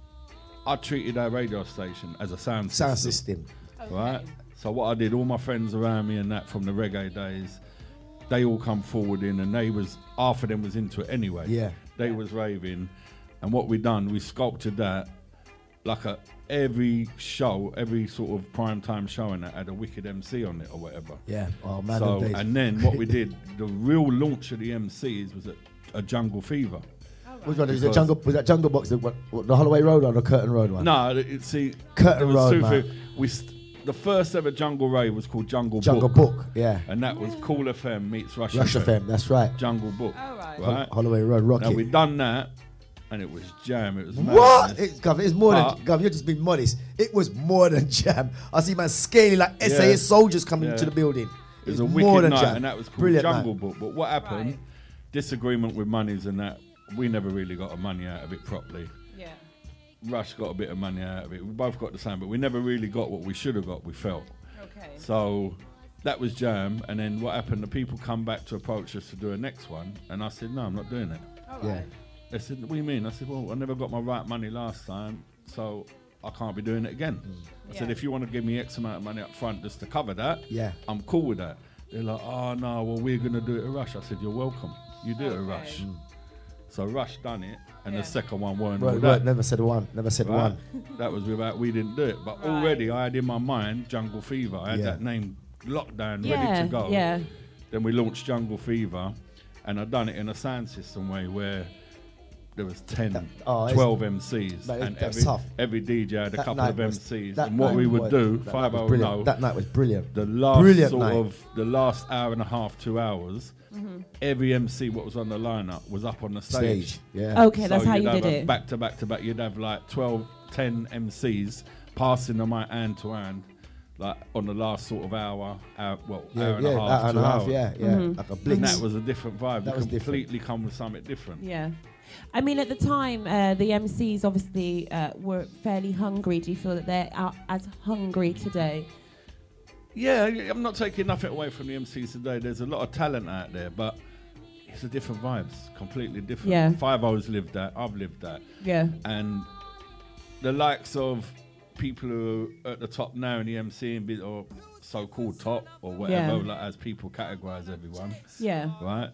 I treated our radio station as a sound system. Right? So what I did, all my friends around me and that from the reggae days, they all come forward in and half of them was into it anyway. Yeah. They was raving. And what we done, we sculpted that like every show, every sort of prime time show and that had a wicked MC on it or whatever. Yeah. Oh, man. So, them days. and then what we did, the real launch of the MCs was a Jungle Fever. Which one? Was that Because- Jungle Box, the Holloway Road one or Curtain Road one? No, Curtain there was Road, two man. the first ever Jungle Rave was called Jungle Jungle Book, yeah. And that was Cool FM meets Rush FM, that's right. Jungle Book. Right? Holloway Road, Rocket. Now we done that, and it was jam. It was What? madness. It's more But- than Gov. You're just being modest. It was more than jam. I see man scaly like SAS soldiers coming Yeah. to the building. It was It's a more wicked than night, jam. and that was called Brilliant, Jungle man. Book. But what happened? Disagreement with monies and that. We never really got our money out of it properly. Yeah. Rush got a bit of money out of it. We both got the same, but we never really got what we should have got. We felt. Okay. So that was jam. And then what happened? The people come back to approach us to do a next one, and I said, no, I'm not doing it. Yeah. They said, what do you mean? I said, well, I never got my right money last time, so I can't be doing it again. I said, Yeah. if you want to give me X amount of money up front just to cover that, Yeah. I'm cool with that. they're like, oh no, well we're gonna do it at Rush. I said, you're welcome. You do it at Rush. So Rush done it, and the second one weren't all that. Never said one. Never said one. That was without we didn't do it. But already I had in my mind Jungle Fever. I had that name locked down, ready to go. Yeah. Then we launched Jungle Fever, and I done it in a sound system way where there was 10, 12 MCs, Mate, and that's tough. every DJ had a That couple night of was- MCs. that And what night we would was- do, that 5 night was hours brilliant. now, That night was brilliant. the last Brilliant sort night. of the last hour and a half, 2 hours, every MC what was on the lineup was up on the stage. Yeah. Okay, that's how you'd you have did a it. back to back to back. You'd have like 12, 10 MCs passing the mic hand to hand, like on the last sort of hour and a half, hour and 2 a half, hours. yeah, like a blitz. And that was a different vibe. That You was completely come with something different. Yeah. I mean, at the time, the MCs obviously were fairly hungry. Do you feel that they're as hungry today? Yeah, I'm not taking nothing away from the MCs today. There's a lot of talent out there, but it's a different vibes, completely different. Yeah. 5-0's lived that, I've lived that. Yeah. And the likes of people who are at the top now in the MCing or so-called top or whatever, like as people categorise everyone, Yeah. right?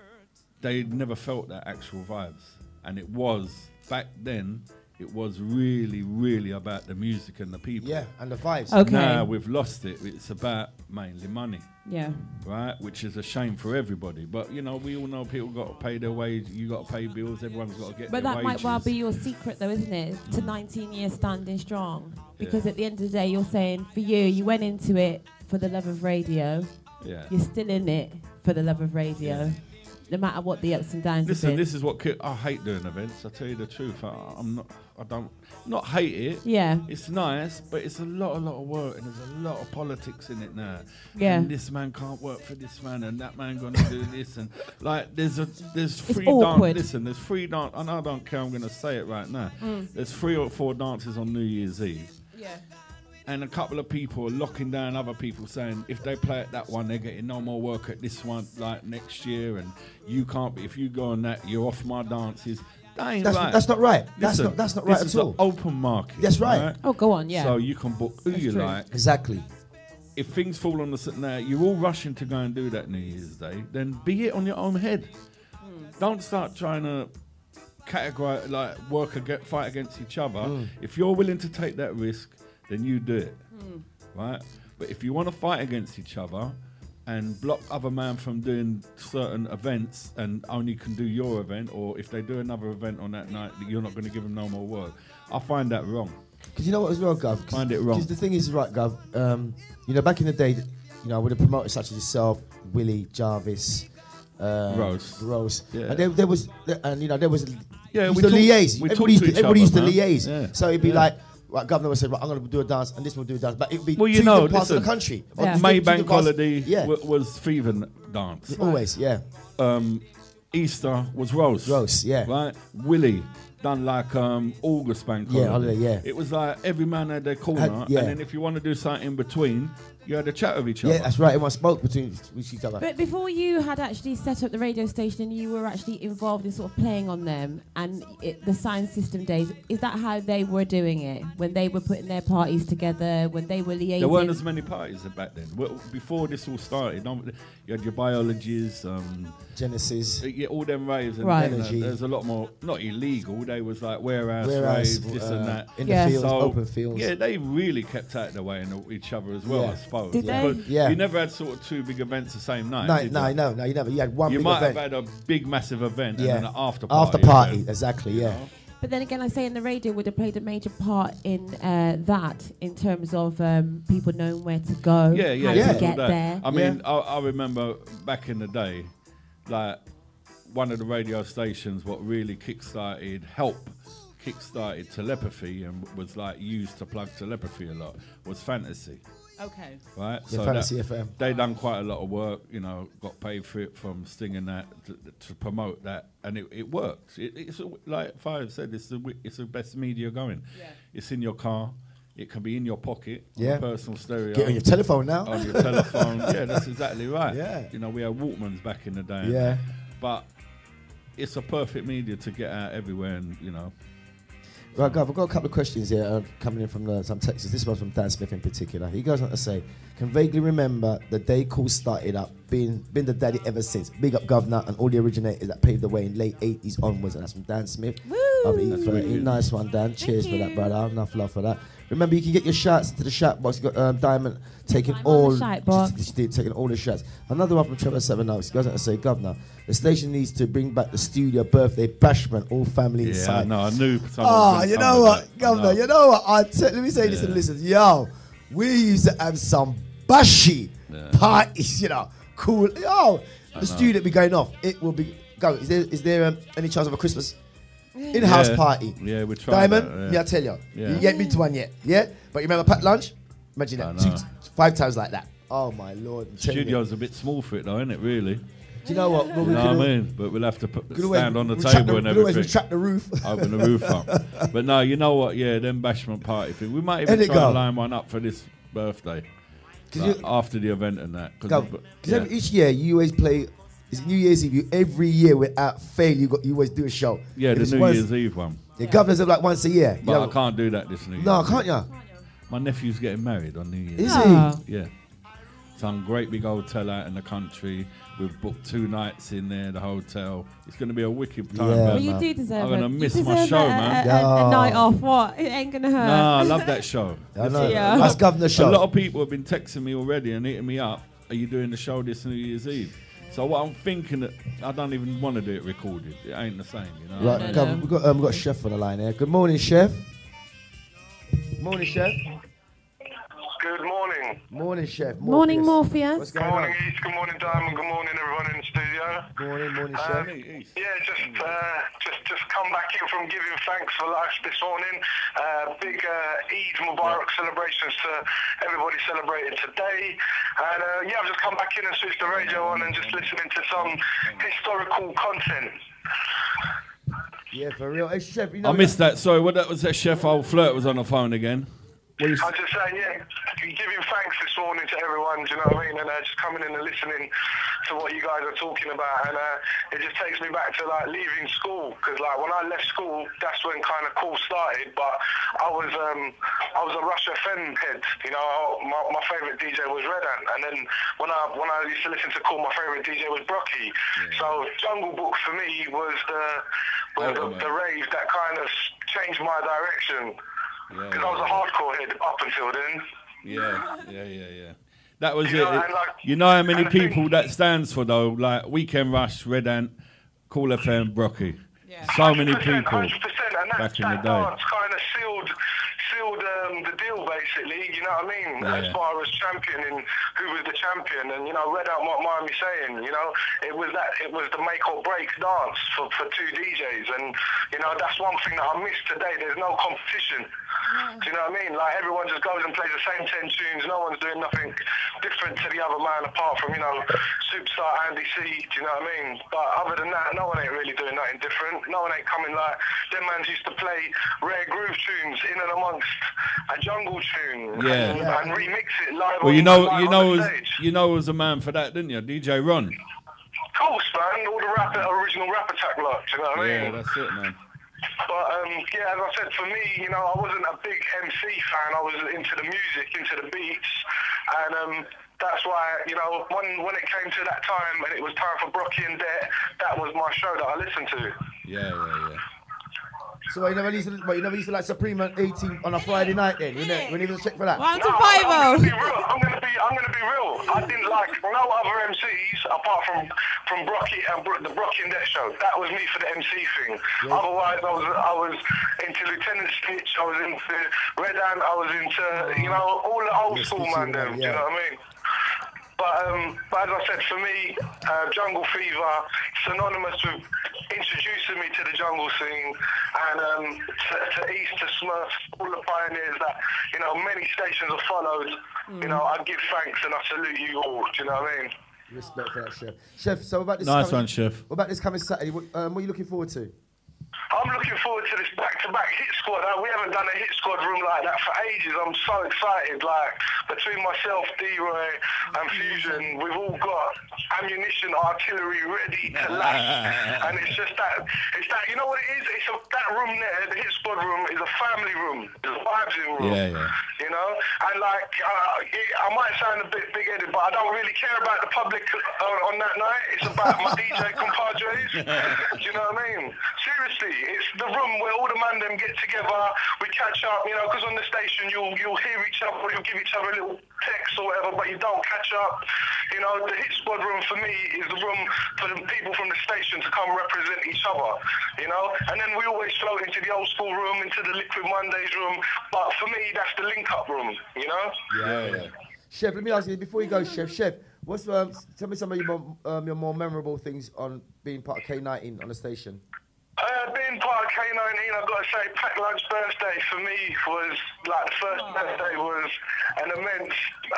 They never felt that actual vibes. And it was, back then, it was really, really about the music and the people. Yeah, and the vibes. Okay. Now we've lost it. It's about mainly money, Yeah. right? Which is a shame for everybody. But, you know, we all know people got to pay their wage. You got to pay bills. Everyone's got to get But their that wages. might well be your secret, though, isn't it? To 19 years standing strong. Because at the end of the day, you're saying for you went into it for the love of radio. Yeah. You're still in it for the love of radio. No matter what the ups and downs Listen, have been. this is what I hate doing events. I tell you the truth. I don't hate it. Yeah. It's nice, but it's a lot of work, and there's a lot of politics in it now. Yeah. And this man can't work for this man, and that man gonna do this, and like there's free awkward. dance. Listen, there's free dance, and I don't care. I'm gonna say it right now. There's 3 or 4 dances on New Year's Eve. Yeah. And a couple of people are locking down other people saying if they play at that one, they're getting no more work at this one like next year, and you can't be, if you go on that, you're off my dances. That ain't right. That's not right. Listen, That's not right this at is all. an open market. That's right. Oh, go on, yeah. So you can book who you true. like. Exactly. If things fall on the now, you're all rushing to go and do that New Year's Day. Then be it on your own head. Don't start trying to categorize, like fight against each other. If you're willing to take that risk, then you do it, right? But if you want to fight against each other and block other man from doing certain events and only can do your event, or if they do another event on that night, you're not going to give them no more work. I find that wrong. Because you know what as well, Gov? Find it wrong. Because the thing is, right, Gov, you know, back in the day, you know, with the promoters such as yourself, Willie, Jarvis, Rose. Yeah. And there was, and you know, there was, Yeah, used we to talk- liaise. we talk Everybody used to to, each everybody used to other, man. liaise. Yeah. So it'd be Yeah. like, right, Governor would say, right, I'm going to do a dance, and this will do a dance. But it'd be Well, you two know, different parts of listen, the country. Yeah. Maybank holiday Yeah. was Fever dance. Always, yeah. Easter was Rose. Rose, yeah. Right? Willie done like August bank Yeah, holiday. holiday, yeah. It was like every man had their corner, yeah. and then if you want to do something in between, you had a chat with each other. Yeah, that's right. Everyone spoke between each other. But before you had actually set up the radio station, you were actually involved in sort of playing on them and the sound system days. Is that how they were doing it? When they were putting their parties together, when they were liaising? There weren't as many parties back then. Before this all started, you had your biologies, Genesis. yeah, all them raves, and Right. then, Energy. there's a lot more, not illegal, they was like warehouse Warehouse, raves, this and that. in Yeah. the fields, So, open fields. Yeah, they really kept out of the way and each other as well, Yeah. I suppose. Did they? But Yeah. You never had sort of 2 big events the same night. No, did you? you never. You had one You big might event. have had a big, massive event Yeah. and then an after party. After party, event, exactly, you yeah. know? But then again, I say in the radio would have played a major part in that, in terms of people knowing where to go, Yeah, yeah, how yeah. to all get that. there. I mean, I remember back in the day, like one of the radio stations, what really kickstarted telepathy and was like used to plug telepathy a lot was Fantasy. Okay. Right, Yeah, Fantasy that, FM. They done quite a lot of work, you know, got paid for it from Sting and that to promote that, and it worked. It's like Five said, it's the best media going. Yeah. It's in your car, it can be in your pocket, on Yeah. a personal stereo, Get on your telephone now. on your telephone. Yeah, that's exactly right. Yeah. You know, we had Walkmans back in the day. and Yeah. that. But it's a perfect media to get out everywhere, and you know. Right, Gov, I've got a couple of questions here coming in from some texts. This one's from Dan Smith in particular. He goes on to say, can vaguely remember the day Cool started up, been the daddy ever since. Big up Governor and all the originators that paved the way in late 80s onwards. And that's from Dan Smith. Woo! Of E30. Nice one, Dan. Cheers for that, brother. Enough love for that. Remember, you can get your shots into the shout box. You got Diamond taking all taking all the shots. Another one from Trevor 7 Oaks. He goes on to say, Governor, the station needs to bring back the studio birthday bashment, all family inside. No, I knew. Oh, you know what, Governor? You know what? Let me say this and listen. Yo, we used to have some bashy parties. You know, cool. Yo, the studio be going off. It will be go. Is there any chance of a Christmas in-house party? Yeah, we're trying. Diamond, I tell you, you ain't been to one yet. Yeah, but you remember packed lunch? Imagine that 5 times like that. Oh my Lord! Studio's a bit small for it, though, isn't it? Really. Do you know what? Well, you know what I mean? But we'll have to stand on the table and everything. Always retract the roof. Open the roof up. But no, you know what? Yeah, them bashment party thing. We might even try to line one up for this birthday. After the event and that. Because each year you always play. It's New Year's Eve. Every year without fail, you always do a show. Yeah, the New Year's Eve one. The Governors have like once a year. But I can't do that this New Year. No, can't you? My nephew's getting married on New Year's. Is he? Yeah. Some great big hotel out in the country. We've booked 2 nights in there, the hotel. It's going to be a wicked time. Yeah, but you do deserve I'm going to miss my show, man. A night off. What? It ain't going to hurt. No, I love that show. I know. Yeah. That's Governor's show. A lot of people have been texting me already and hitting me up. Are you doing the show this New Year's Eve? So what I'm thinking, that I don't even want to do it recorded. It ain't the same, you know. Right, we've got Chef on the line here. Good morning, Chef. Morning, Chef. Good morning. Morning, Chef. Morning, Morpheus. What's going Good morning, on? East. Good morning, Diamond. Good morning, everyone in the studio. Morning, Chef. Yeah, just come back in from giving thanks for life this morning. Big Eid Mubarak celebrations to everybody celebrating today. And I've just come back in and switched the radio on and just listening to some historical content. Yeah, for real. Hey, Chef, I missed that. Sorry, what that was that Chef Old Flirt was on the phone again. I was just saying, giving thanks this morning to everyone, do you know what I mean? And just coming in and listening to what you guys are talking about. And it just takes me back to, like, leaving school. Because, like, when I left school, that's when kind of Cool started. But I was a Rush FM head. You know, my favourite DJ was Red Ant. And then when I used to listen to Cool, my favourite DJ was Brocky. Yeah. So Jungle Book for me was the rave that kind of changed my direction. Because I was a hardcore head up until then. Yeah. That was you know how many people that stands for, though? Like Weekend Rush, Red Ant, Cool FM, Brocky. Yeah. So many people 100%, and back in the day. Dance kind of sealed the deal, basically. You know what I mean? As far as championing who was the champion, and Red Ant won't mind me saying, it was the make or break dance for 2 DJs, and that's one thing that I miss today. There's no competition. Do you know what I mean? Like, everyone just goes and plays the same 10 tunes. No one's doing nothing different to the other man apart from, superstar Andy C. Do you know what I mean? But other than that, no one ain't really doing nothing different. No one ain't coming like them mans used to play rare groove tunes in and amongst a jungle tune and remix it live. Well, you was a man for that, didn't you? DJ Ron. Of course, man. All the original Rap Attack lot. Do you know what I mean? Yeah, that's it, man. But, as I said, for me, I wasn't a big MC fan. I was into the music, into the beats. And that's why, when it came to that time and it was time for Brocky and Det, that was my show that I listened to. Yeah. So you never used to like Supreme 18 on a Friday night then? You never even check for that? 1 to 5. I'm gonna be real. I didn't like no other MCs apart from Brocky and the Brocky and Det show. That was me for the MC thing. Yeah. Otherwise, I was into Lieutenant Stitch. I was into Red Ant. I was into all the old school man. Do you know what I mean? But as I said, for me, Jungle Fever, synonymous with introducing me to the jungle scene, and to East, to Smurf, all the pioneers that, many stations have followed. I give thanks and I salute you all. Do you know what I mean? Respect for that, Chef. Chef, so about this nice one, Chef. What about this coming Saturday? What are you looking forward to? I'm looking forward to this back-to-back hit squad. We haven't done a hit squad room like that for ages. I'm so excited. Like, between myself, D-Roy, and Fusion, we've all got ammunition, artillery ready to last. And it's just that, you know what it is? That room there, the hit squad room, is a family room. It's a vibes-in room. Yeah. You know? And like, I might sound a bit big-headed, but I don't really care about the public on that night. It's about my DJ compadres. Do you know what I mean? Seriously, it's the room where all the man them get together, we catch up, you know, because on the station you'll hear each other, you'll give each other a little text or whatever, but you don't catch up. You know, the hit squad room for me is the room for the people from the station to come represent each other, you know? And then we always float into the old school room, into the Liquid Mondays room, but for me, that's the link-up room, you know? Yeah. Chef, let me ask you, before you go, Chef, what's tell me some of your more memorable things on being part of K19 on the station. Being part of K19, I've got to say, Pack Lunch birthday for me was, like, the first birthday was an immense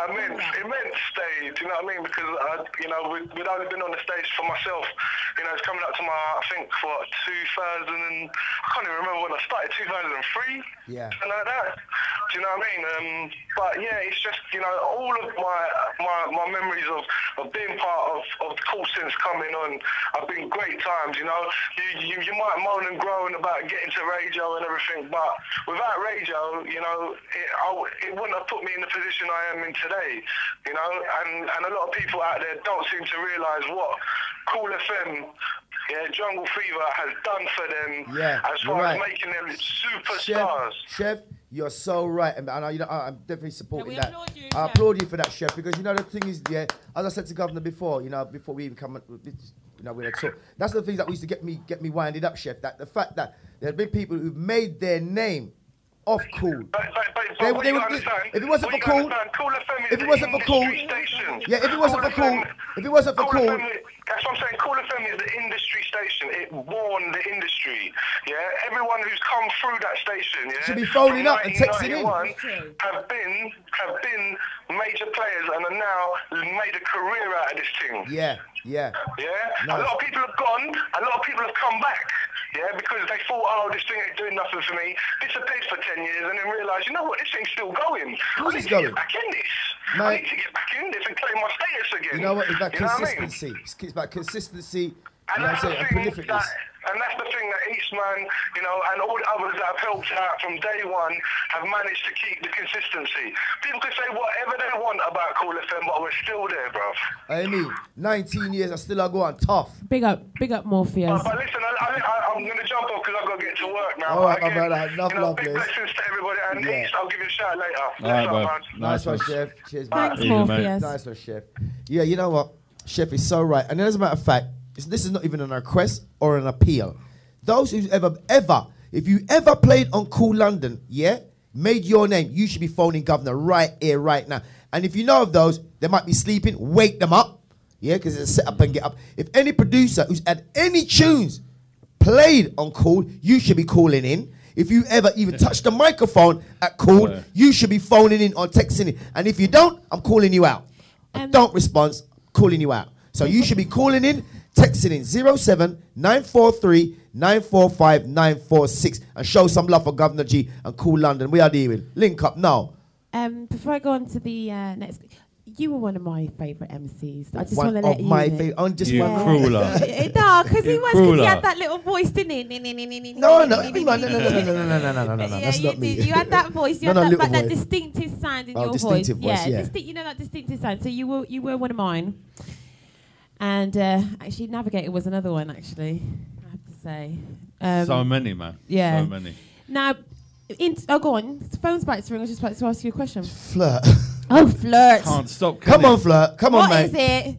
day, do you know what I mean? Because, you know, we'd only been on the stage for myself, you know, it's coming up to my, I think, 2000 and, I can't even remember when I started, 2003? Yeah. Something like that. Do you know what I mean? But yeah, it's just, you know, all of my memories of being part of Cool Sense coming on have been great times, you know. You might moan and groan about getting to radio and everything, but without radio, you know, it wouldn't have put me in the position I am in today, you know. And a lot of people out there don't seem to realise what Cool FM, Jungle Fever has done for them as far as making them superstars. Chef, you're so right, and I'm definitely supporting that. Applaud you, I applaud you for that, Chef, because you know the thing is, as I said to Governor before, you know, before we even come, you know, we're gonna talk. That's the things that used to get me winded up, Chef. That the fact that there have been people who've made their name off Cool. But what you understand, if it wasn't for Cool, Cool FM is if it wasn't for Cool, station. if it wasn't for Cool, that's what I'm saying. Cool FM is the industry station. It born the industry. Yeah, everyone who's come through that station, should be phoning up and texting in. Have been major players and are now made a career out of this thing. Yeah. Yeah. Nice. A lot of people have gone. A lot of people have come back. Yeah, because they thought, oh, this thing ain't doing nothing for me. Disappeared for 10 years and then realised, you know what, this thing's still going. I need to get back in this. Mate, I need to get back in this and claim my status again. You know what? It's about consistency. What I mean? It's about consistency. And you know what I'm saying? And prolificness. And that's the thing that Eastman, you know, and all the others that have helped out from day one have managed to keep the consistency. People can say whatever they want about Cool FM, but we're still there, bruv. Amy, 19 years, I still go on tough. Big up Morpheus. But listen, I'm going to jump off because I've got to get to work now. All right, my brother, enough love, big blessings to everybody. And East, I'll give you a shout later. All right, bro. Nice one, Chef. Cheers, Thanks, mate. Morpheus. Nice one, Chef. Yeah, you know what? Chef is so right. And as a matter of fact, this is not even an request or an appeal. Those who's if you ever played on Cool London, made your name, you should be phoning Governor right here, right now. And if you know of those, they might be sleeping, wake them up, because it's a set up and get up. If any producer who's had any tunes played on Cool, you should be calling in. If you ever even touch the microphone at Cool, you should be phoning in or texting in. And if you don't, I'm calling you out. Don't respond, calling you out. So you should be calling in, texting in 07943 945 946 and show some love for Governor G and Cool London. We are dealing. Link up now. Before I go on to the next, you were one of my favourite MCs. I just One want to let of you my know. favorite. I'm just You one. crueler. No, because he was. Because he Crueler. had that little voice, didn't he? No. That's not me. You had that voice. You No, had little that voice. distinctive sound in your voice. Distinctive voice, yeah. You know that distinctive sound. So you were one of mine. And actually, Navigator was another one. Actually, I have to say. So many, man. Yeah. So many. Now, go on. The phone's about to ring. I was just about to ask you a question. Flirt. Oh, flirt. Can't stop. Come on, Flirt. Come on, mate. What is it?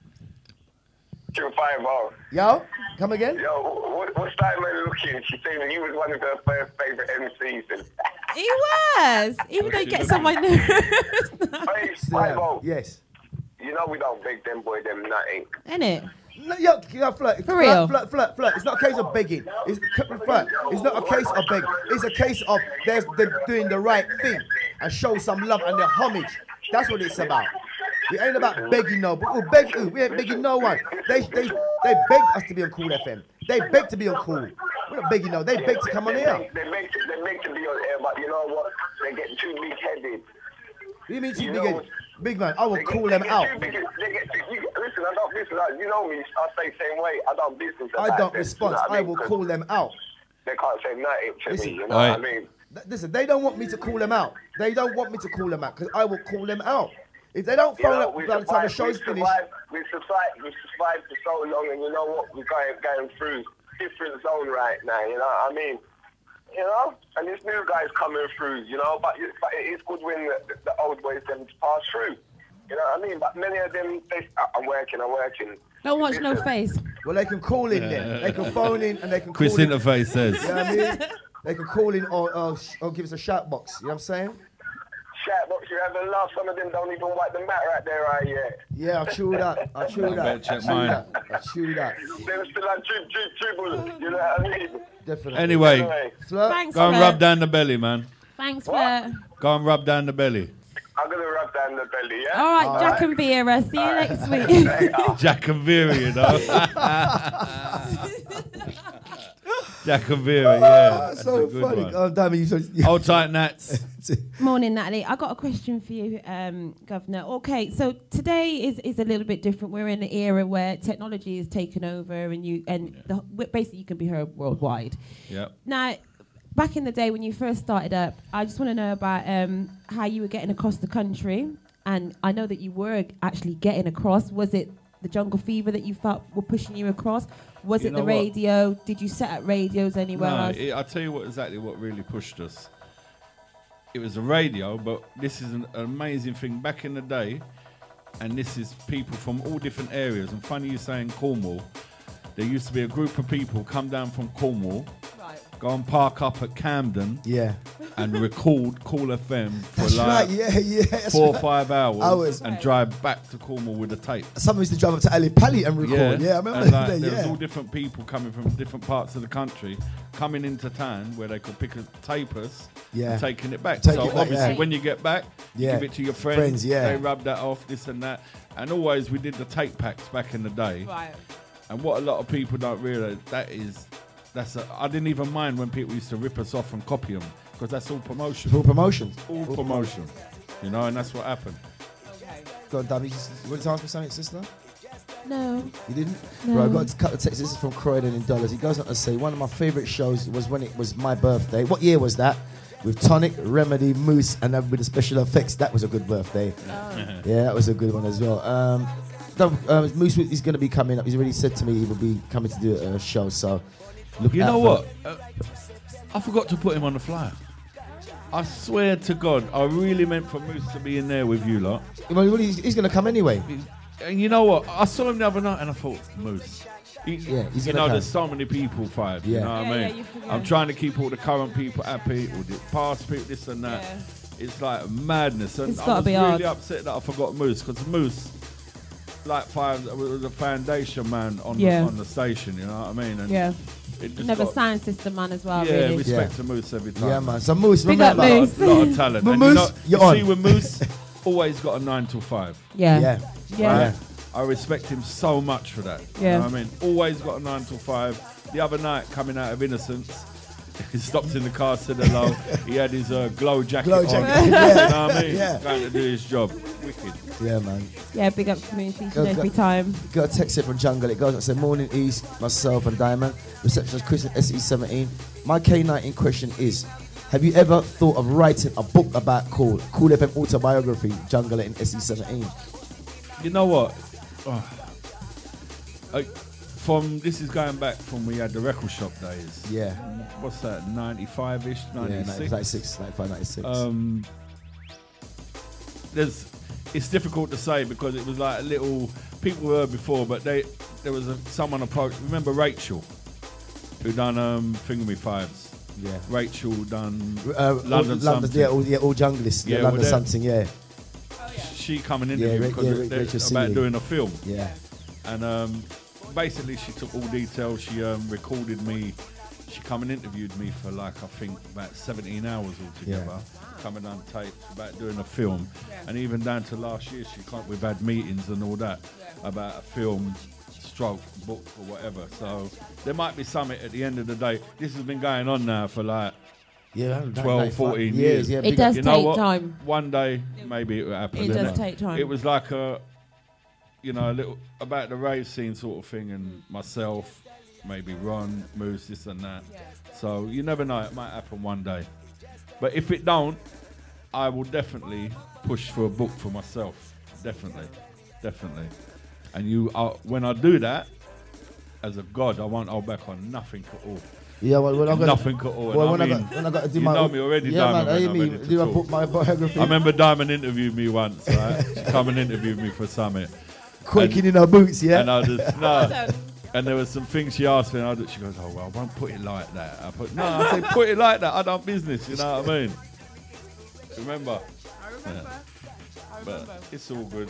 250. Yo, come again? Yo, what's that man looking? She saying that he was one of her first favourite MCs. He was. Even though he gets on my nerves. Hey, 50. Yes. You know we don't beg them boy them nothing. Innit? No, yo, Flirt. For real? Flirt. It's not a case of begging. Flirt. It's not a case of begging. It's a case of them doing the right thing and show some love and their homage. That's what it's about. It ain't about begging no. But we ain't begging no one. They begged us to be on Cool FM. They begged to be on Cool. We're not begging, no. They beg to come on here. They beg to be on air, but you know what? They get too big-headed. What do you mean too big-headed? Big man, I will call them out. Listen, I don't listen. You know me. I say same way. I don't business. I don't respond. I will call them out. They can't say nothing to Listen, me. You know what I mean? Listen, they don't want me to call them out. They don't want me to call them out because I will call them out. If they don't phone up by the time the show's finished. We survived for so long, and you know what? We're going through different zone right now. You know what I mean? You know, and this new guy's coming through. You know, but it is good when the old ways them pass through. You know what I mean? But many of them, I'm working. Don't watch no face. Well, they can call in then. They can phone in and they can Chris call in. Interface says. You know what I mean? They can call in or give us a shout box. You know what I'm saying? Shout box, you having love. Some of them don't even wipe the mat right there, right? Yeah, I chew that. I chew that. Check mine. I chew that. They're still on dribble. You know what I mean? Definitely. Anyway, Thanks, go and Flair. rub down the belly, man. Thanks, Flair. Go and rub down the belly. I'm going to rub down the belly, yeah? All right, Jack and Vera. See you next week. Jack and Vera, you know. Jack and Vera, yeah. That's so funny. One. Oh, damn it. Hold tight, Nats. Morning, Natalie. I got a question for you, Governor. Okay, so today is a little bit different. We're in an era where technology is taken over, and basically you can be heard worldwide. Yep. Now, back in the day when you first started up, I just want to know about how you were getting across the country. And I know that you were actually getting across. Was it the Jungle Fever that you felt were pushing you across? Was it the radio? Did you set up radios anywhere else? I'll tell you exactly what really pushed us. It was the radio, but this is an amazing thing. Back in the day, and this is people from all different areas. And funny you saying Cornwall, there used to be a group of people come down from Cornwall, go and park up at Camden, and record Cool FM for 4 or 5 hours and drive back to Cornwall with a tape. Some used to drive up to Ali Pali and record. Yeah, I remember that. There was all different people coming from different parts of the country coming into town where they could pick a tape us and taking it back. Obviously when you get back, you give it to your friends. They rub that off, this and that. And always we did the tape packs back in the day. Right. And what a lot of people don't realise, I didn't even mind when people used to rip us off and copy them, because that's all promotion. All promotion. All promotion. You know, and that's what happened. Go on, Dabby. You wanted to ask me something, sister? No. You didn't? No. Right, I got a couple of texts. This is from Croydon in dollars. He goes on to say, one of my favourite shows was when it was my birthday. What year was that? With Tonic, Remedy, Moose, and with the special effects. That was a good birthday. Yeah, that was a good one as well. Moose is going to be coming up. He's already said to me he will be coming to do a show, so... You know what? I forgot to put him on the flyer. I swear to God, I really meant for Moose to be in there with you lot. Well, he's going to come anyway. And you know what? I saw him the other night and I thought, Moose. He's you gonna know, come. there's so many people, Five. You know what I mean? I'm trying to keep all the current people happy, all the past people, this and that. Yeah. It's like madness. And It's I gotta was be really hard. upset that I forgot Moose, because Moose, like Five, was the foundation man on the station, you know what I mean? And it just Never got- sound system man as well, Yeah, really. respect to Moose every time. Yeah, man. So Moose, Big up remember... Moose. A lot of talent. But And Moose, you you're see on. with Moose, always got a 9 till 5. Yeah. Right? I respect him so much for that. Yeah. You know what I mean? Always got a 9 till 5. The other night, coming out of Innocence, he stopped in the car, said hello. He had his glow jacket on. You know what I mean? Trying to do his job. Wicked. Yeah, man. Yeah, big up to me each and every time. Got a text here from Jungle. It goes and says, morning East, myself and Diamond. Receptionist Chris at SE17. My K19 question is, have you ever thought of writing a book about Cool FM autobiography, Jungle in SE17? You know what? This is going back from we had the record shop days. Yeah. What's that? 95-ish, 96? Yeah, 96, 95, 96. It's difficult to say because it was like a little. People heard before, but there was someone approached. Remember Rachel, who done Thingamy Fives? Yeah. Rachel done London something. Yeah, all junglists. Yeah, London something. Yeah. She come and interviewed because about doing a film. Yeah. And basically, she took all details. She recorded me. She come and interviewed me for like I think about 17 hours altogether. Yeah. Coming on tapes about doing a film, and even down to last year, we've had meetings and all that about a film stroke, book, or whatever. So there might be something at the end of the day. This has been going on now for like 12, 14 years. Yeah, It does You know take what? time. One day, maybe it will happen. It innit? does take time. It was like a little about the rave scene sort of thing, and myself, maybe Ron, Moose, this and that. So you never know, it might happen one day. But if it don't, I will definitely push for a book for myself. Definitely. And when I do that, as a god, I won't hold back on nothing at all. Yeah, well, when I got Nothing at all. Well, And when I got to do you my know me already, yeah, Diamond. man, when I I'm mean, ready to do I talk. book my biography? I remember Diamond interviewed me once, right? She come and interviewed me for Summit. Quaking in her boots, yeah. And I just, no. And there was some things she asked me, and she goes, "Oh well, I won't put it like that." I said, "Put it like that. I done business." You know what I mean? Remember? I remember. But it's all good.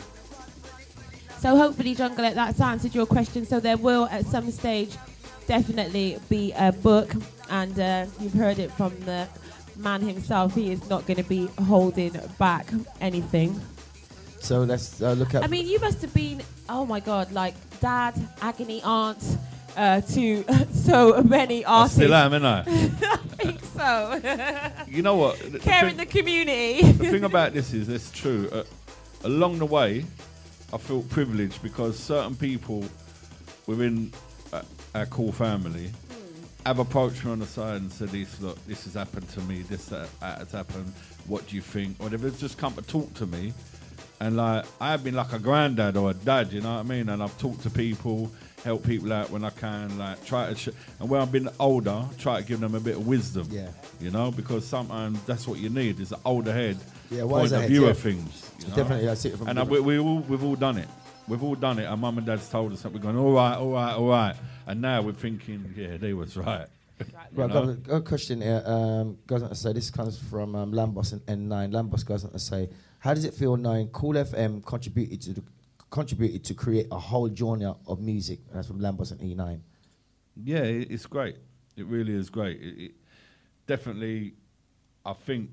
So hopefully, Jungle, that's answered your question. So there will, at some stage, definitely be a book, and you've heard it from the man himself. He is not going to be holding back anything. So let's look at. I mean, you must have been, oh my God, like dad, agony aunt to so many I artists. still am, ain't I? I think so. You know what? Caring the community. The thing about this is, it's true. Along the way, I feel privileged because certain people within our core family have approached me on the side and said, "Look, this has happened to me. That has happened. What do you think?" Or they've just come to talk to me, and like I've been like a granddad or a dad, you know what I mean? And I've talked to people, help people out when I can, like try to. And when I've been older, try to give them a bit of wisdom. Yeah. You know, because sometimes that's what you need is an older head. Yeah, point wiser of head, view yeah. of things. You know? Definitely, I see it from. And we've all done it. We've all done it. Our mum and dad's told us that we're going, all right. And now we're thinking, yeah, they was right. Right, got a question here. Goes on to say, this comes from Lambos and N9. Lambos goes on to say, how does it feel knowing Cool FM contributed to create a whole genre of music? And that's from Lambos and E9. Yeah, it's great. It really is great. It definitely, I think,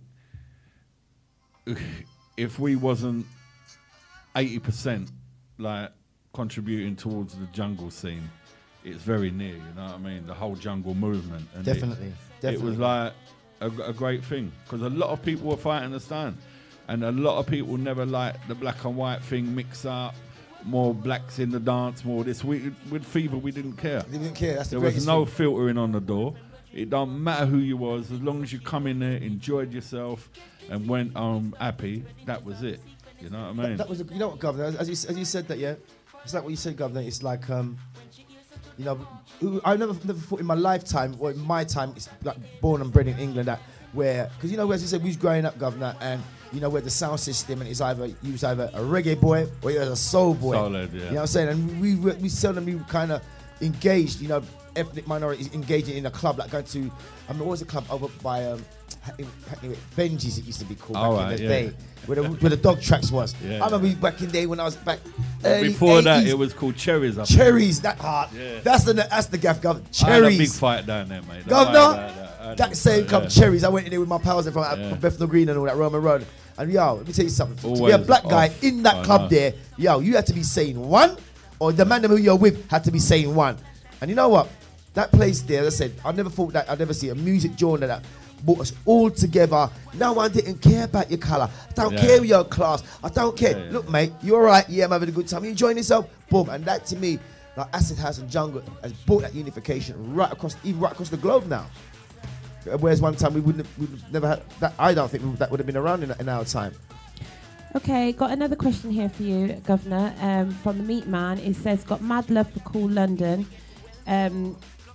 if we wasn't 80% like contributing towards the jungle scene, it's very near, you know what I mean? The whole jungle movement. And Definitely. It was like a great thing because a lot of people were fighting the stand, and a lot of people never liked the black and white thing mix up. More blacks in the dance, more this. With Fever, we didn't care. They didn't care. That's the There was greatest no thing. filtering on the door. It don't matter who you was, as long as you come in there, enjoyed yourself, and went happy. That was it. You know what I mean? That was, you know what, Governor? As you said that, yeah. It's like what you said, Governor. It's like, you know, I never thought in my lifetime or in my time, it's like born and bred in England that where, because you know, as you said, we was growing up, Governor, and you know where the sound system and it's either you was either a reggae boy or you was a soul boy. Soul head, yeah. You know what I'm saying? And we seldomly kind of engaged, you know, ethnic minorities engaging in a club like going to, I mean, what was the club over by Benji's? It used to be called back in the day, where the dog tracks was. Yeah. I remember back in the day when I was back early Before 80s. that, it was called Cherries. Up Cherries, that hard. Yeah. That's the gaff, Governor. I had a big Cherries. fight down there, mate. Don't Governor, worry about that same club, yeah. Cherries. I went in there with my pals from Bethnal Green and all that, Roman Road. And yo, let me tell you something. To be a Always black guy off. in that I club know. there, yo, you had to be saying one, or the man who you're with had to be saying one. And you know what? That place there, as I said, I never thought that I'd never see a music genre that brought us all together. No one didn't care about your colour. I don't care your class. I don't care. Yeah, yeah. Look, mate, you're all right. Yeah, I'm having a good time. You enjoying yourself? Boom. And that to me, like Acid House and Jungle has brought that unification right across the globe now. Whereas one time we'd never had that. I don't think that would have been around in our time. Okay, got another question here for you, Governor, from the Meat Man. It says, got mad love for Cool London. I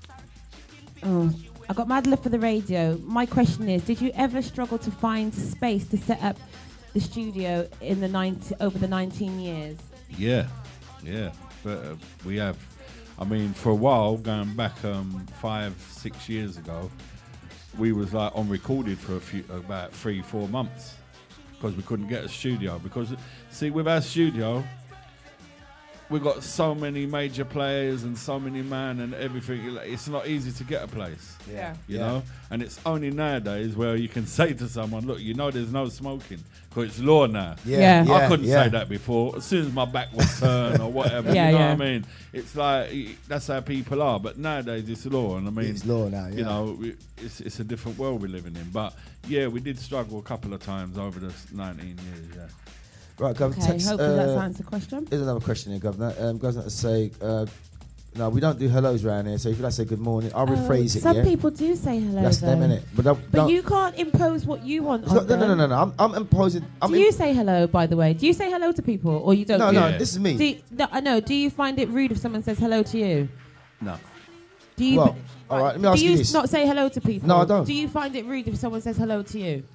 got mad love for the radio. My question is, did you ever struggle to find space to set up the studio in over the 19 years? Yeah. But we have. I mean, for a while, going back 5-6 years ago, we was like on recorded for about 3-4 months because we couldn't get a studio. Because see, with our studio, we've got so many major players and so many man and everything. It's not easy to get a place. Yeah. You know? And it's only nowadays where you can say to someone, look, you know there's no smoking because it's law now. Yeah. I couldn't say that before. As soon as my back was turned or whatever, Yeah, you know yeah. what I mean? It's like, that's how people are. But nowadays it's law. And I mean, It's law now, you know, it's a different world we're living in. But yeah, we did struggle a couple of times over the 19 years, yeah. Right, Governor. Okay, hopefully that's answered the question. Here's another question here, Governor. Governor to say, no, we don't do hellos around here, so if you like to say good morning, I'll rephrase it, Some yeah? people do say hello, That's them, though. innit? But But you can't impose what you want It's on not- them. no. I'm imposing. Do you say hello, by the way? Do you say hello to people, or you don't? No, do no, it? this is me. No, I know. Do you find it rude if someone says hello to you? No. Do you? Well, all right, let me ask do you you this. not say hello to people? No, I don't. Do you find it rude if someone says hello to you?